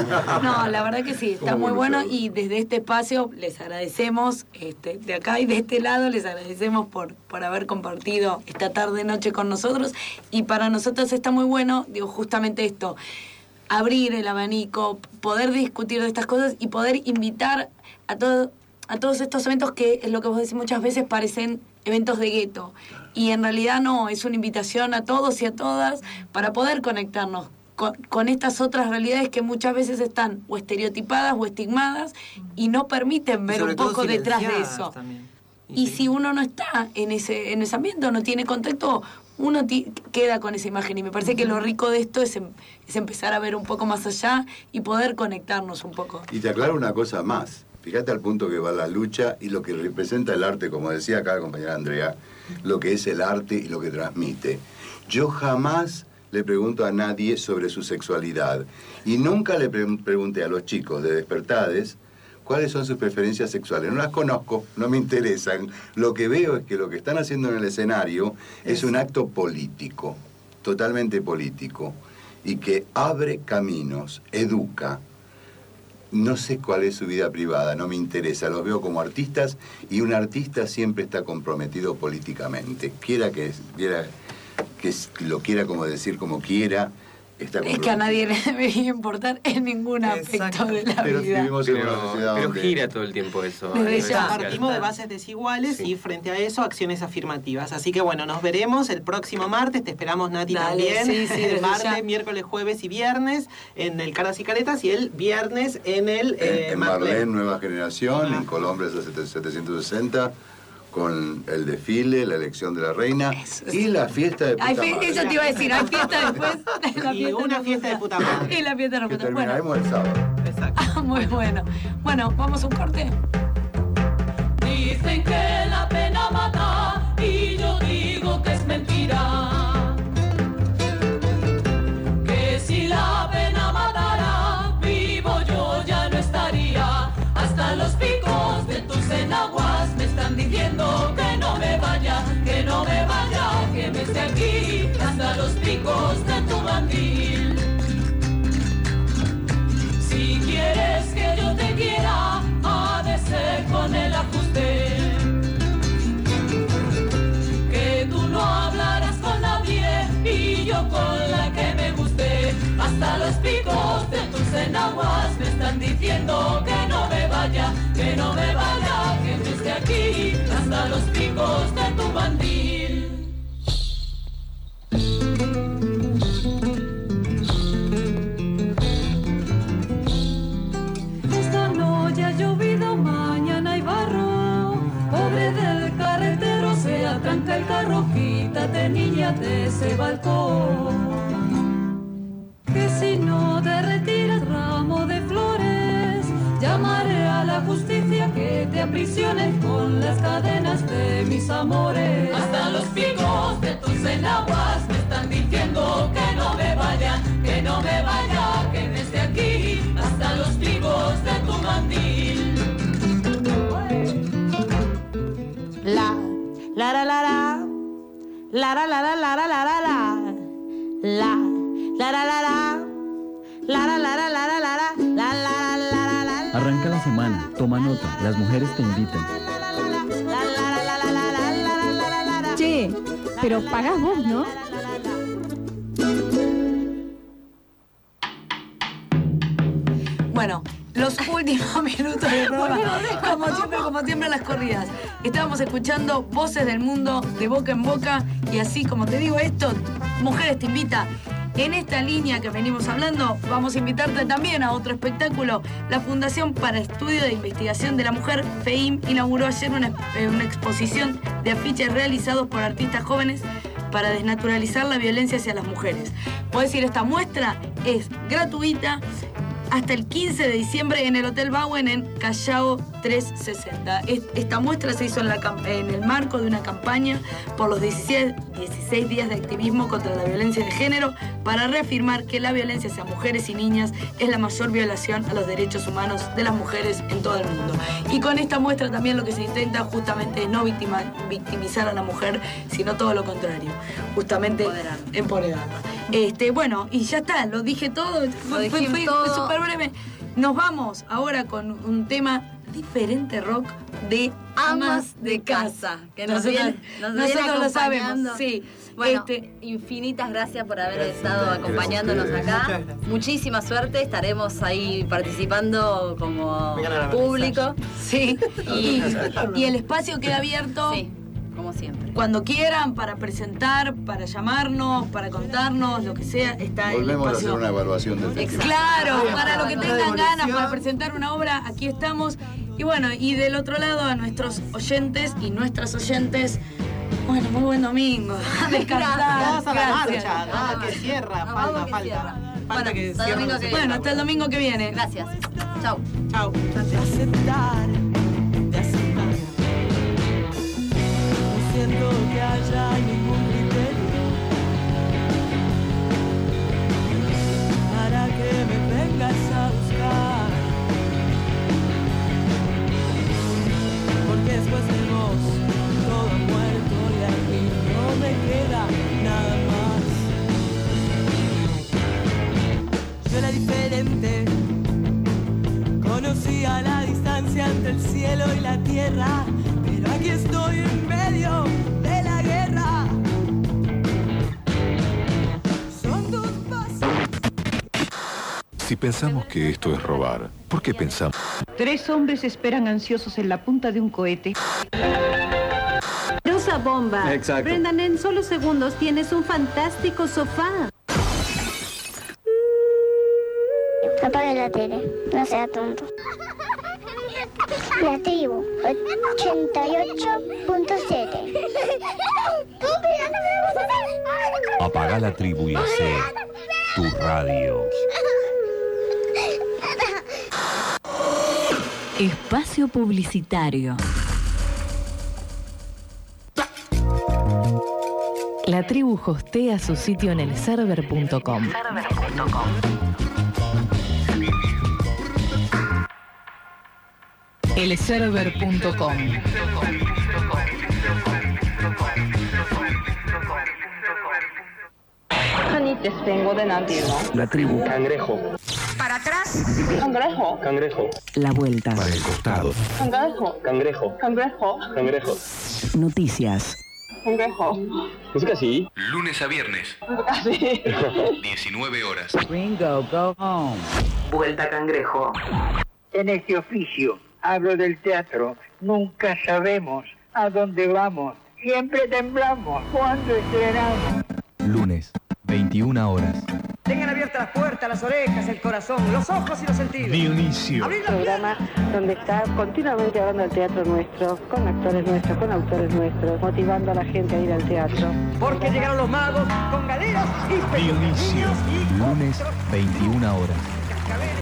No, la verdad que sí, está muy bueno y desde este espacio les agradecemos, este, de acá y de este lado les agradecemos por, por haber compartido esta tarde noche con nosotros y para nosotros está muy bueno, digo, justamente esto, abrir el abanico, poder discutir de estas cosas y poder invitar a todo, a todos estos eventos que es lo que vos decís muchas veces parecen eventos de gueto y en realidad no, es una invitación a todos y a todas para poder conectarnos Con, con estas otras realidades que muchas veces están o estereotipadas o estigmadas y no permiten ver un poco detrás de eso. Y, y sí. si uno no está en ese en ese ambiente, no tiene contacto, uno t- queda con esa imagen. Y me parece que lo rico de esto es, em- es empezar a ver un poco más allá y poder conectarnos un poco. Y te aclaro una cosa más. Fíjate al punto que va la lucha y lo que representa el arte, como decía acá la compañera Andrea, lo que es el arte y lo que transmite. Yo jamás le pregunto a nadie sobre su sexualidad. Y nunca le pre- pregunté a los chicos de Despertades cuáles son sus preferencias sexuales. No las conozco, no me interesan. Lo que veo es que lo que están haciendo en el escenario es, es un acto político, totalmente político, y que abre caminos, educa. No sé cuál es su vida privada, no me interesa. Los veo como artistas y un artista siempre está comprometido políticamente. Quiera que... Quiera, que lo quiera como decir como quiera, está es que a nadie le debería importar en ningún aspecto Exacto. de la pero vida. Vivimos en una sociedad pero donde... gira todo el tiempo eso. Ya, partimos de bases desiguales sí. y frente a eso acciones afirmativas. Así que bueno, nos veremos el próximo martes, te esperamos Nati Dale, también, sí, sí, el martes, ya. miércoles, jueves y viernes en el Caras y Caretas y el viernes en el... Eh, en Marlene, Nueva Generación, ah. en Colombia setecientos sesenta. Con el desfile, la elección de la reina eso, y la fiesta de puta Ay, madre. Eso te iba a decir, hay fiesta después. La y fiesta una fiesta de puta madre. Y la fiesta de la puta madre. Terminaremos bueno. el sábado. Exacto. Ah, muy bueno. Bueno, vamos a un corte. Dicen que la pena mata y yo digo que es mentira. Que si la pena matara, vivo yo ya no estaría. aquí hasta los picos de tu mandil. Si quieres que yo te quiera, ha de ser con el ajuste. Que tú no hablarás con nadie y yo con la que me guste. Hasta los picos de tus enaguas me están diciendo que no me vaya, que no me vaya, que yo esté aquí hasta los picos de tu mandil. Esta noche ha llovido, mañana hay barro. Pobre del carretero, se atranca el carro, quítate niña de ese balcón. Que si no te retiras, ramo de flores, llamaré a la justicia que te aprisione con las cadenas de mis amores. Hasta los picos de tus enaguas me están diciendo que no me vaya, que no me vaya, que desde aquí hasta los picos de tu mandil. La, la, la, la, la, la, la, la, la, la, la, la, la, la. La la la la la la la la la la la la la la. Arranca la semana, toma nota, las mujeres te invitan. Che, pero pagás vos, ¿no? Bueno, los últimos minutos del programa, como siempre, como siempre las corridas. Estábamos escuchando Voces del Mundo de boca en boca y así como te digo esto, Mujeres te invita. En esta línea que venimos hablando, vamos a invitarte también a otro espectáculo. La Fundación para Estudio de Investigación de la Mujer, FEIM, inauguró ayer una, una exposición de afiches realizados por artistas jóvenes para desnaturalizar la violencia hacia las mujeres. Puedo decir, esta muestra es gratuita hasta el quince de diciembre en el Hotel Bauen en Callao trescientos sesenta. Esta muestra se hizo en, la, en el marco de una campaña por los dieciséis días de activismo contra la violencia de género para reafirmar que la violencia hacia mujeres y niñas es la mayor violación a los derechos humanos de las mujeres en todo el mundo. Y con esta muestra también lo que se intenta justamente es no victima, victimizar a la mujer, sino todo lo contrario, justamente empoderarla. Este, bueno, y ya está, lo dije todo, fue, fue, fue, fue súper breve. Nos vamos ahora con un tema diferente rock de Amas de Casa. Que nos nosotros, viene, nos nosotros viene lo sabemos. Sí. Bueno, este, infinitas gracias por haber gracias, estado acompañándonos acá. Muchísima suerte, estaremos ahí participando como público. Sí. Y, y el espacio queda abierto. Sí. Como siempre. Cuando quieran, para presentar, para llamarnos, para contarnos, lo que sea, está el espacio. Volvemos a hacer una evaluación del festival. Claro, para lo que tengan ganas, para presentar una obra, aquí estamos. Y bueno, y del otro lado a nuestros oyentes y nuestras oyentes, bueno, muy buen domingo. A descansar. Vamos a la Gracias. marcha, nada que cierra, Nos falta, vamos que falta. cierra. Falta Bueno, que hasta el cierre. domingo que Bueno, hasta el domingo que viene. Gracias. Chau. Chau. De aceptar, de aceptar. No siento que haya ningún criterio para que me vengas a buscar. Porque después de vos, todo muerto y aquí no me queda nada más. Yo era diferente. Conocía la distancia entre el cielo y la tierra, pero aquí estoy en medio de la guerra. Son tus pasos. Si pensamos que esto es robar, ¿por qué pensamos? Tres hombres esperan ansiosos en la punta de un cohete. Rosa bomba. Exacto. Brendan, en solo segundos tienes un fantástico sofá. Apaga la tele, no sea tonto. La tribu, ochenta y ocho punto siete. Apaga la tribu y hace tu radio. Espacio publicitario. La tribu hostea su sitio en el server punto com. el server punto com. vengo de nativo. La tribu. Cangrejo. Para atrás. Cangrejo. Cangrejo. La vuelta. Para el costado. Cangrejo. Cangrejo. Cangrejo. Cangrejo. Noticias. Cangrejo. Música así. Lunes a viernes, Así. diecinueve horas. Ringo, go home. Vuelta Cangrejo. En este oficio, hablo del teatro, nunca sabemos a dónde vamos. Siempre temblamos cuando estrenamos. Lunes, veintiuna horas. Tengan abiertas las puertas, las orejas, el corazón, los ojos y los sentidos. Dionisio. Abrir la Programa donde está continuamente hablando del teatro nuestro, con actores nuestros, con autores nuestros, motivando a la gente a ir al teatro. Porque llegaron los magos con galeras y Dionisio. Lunes, veintiuna horas.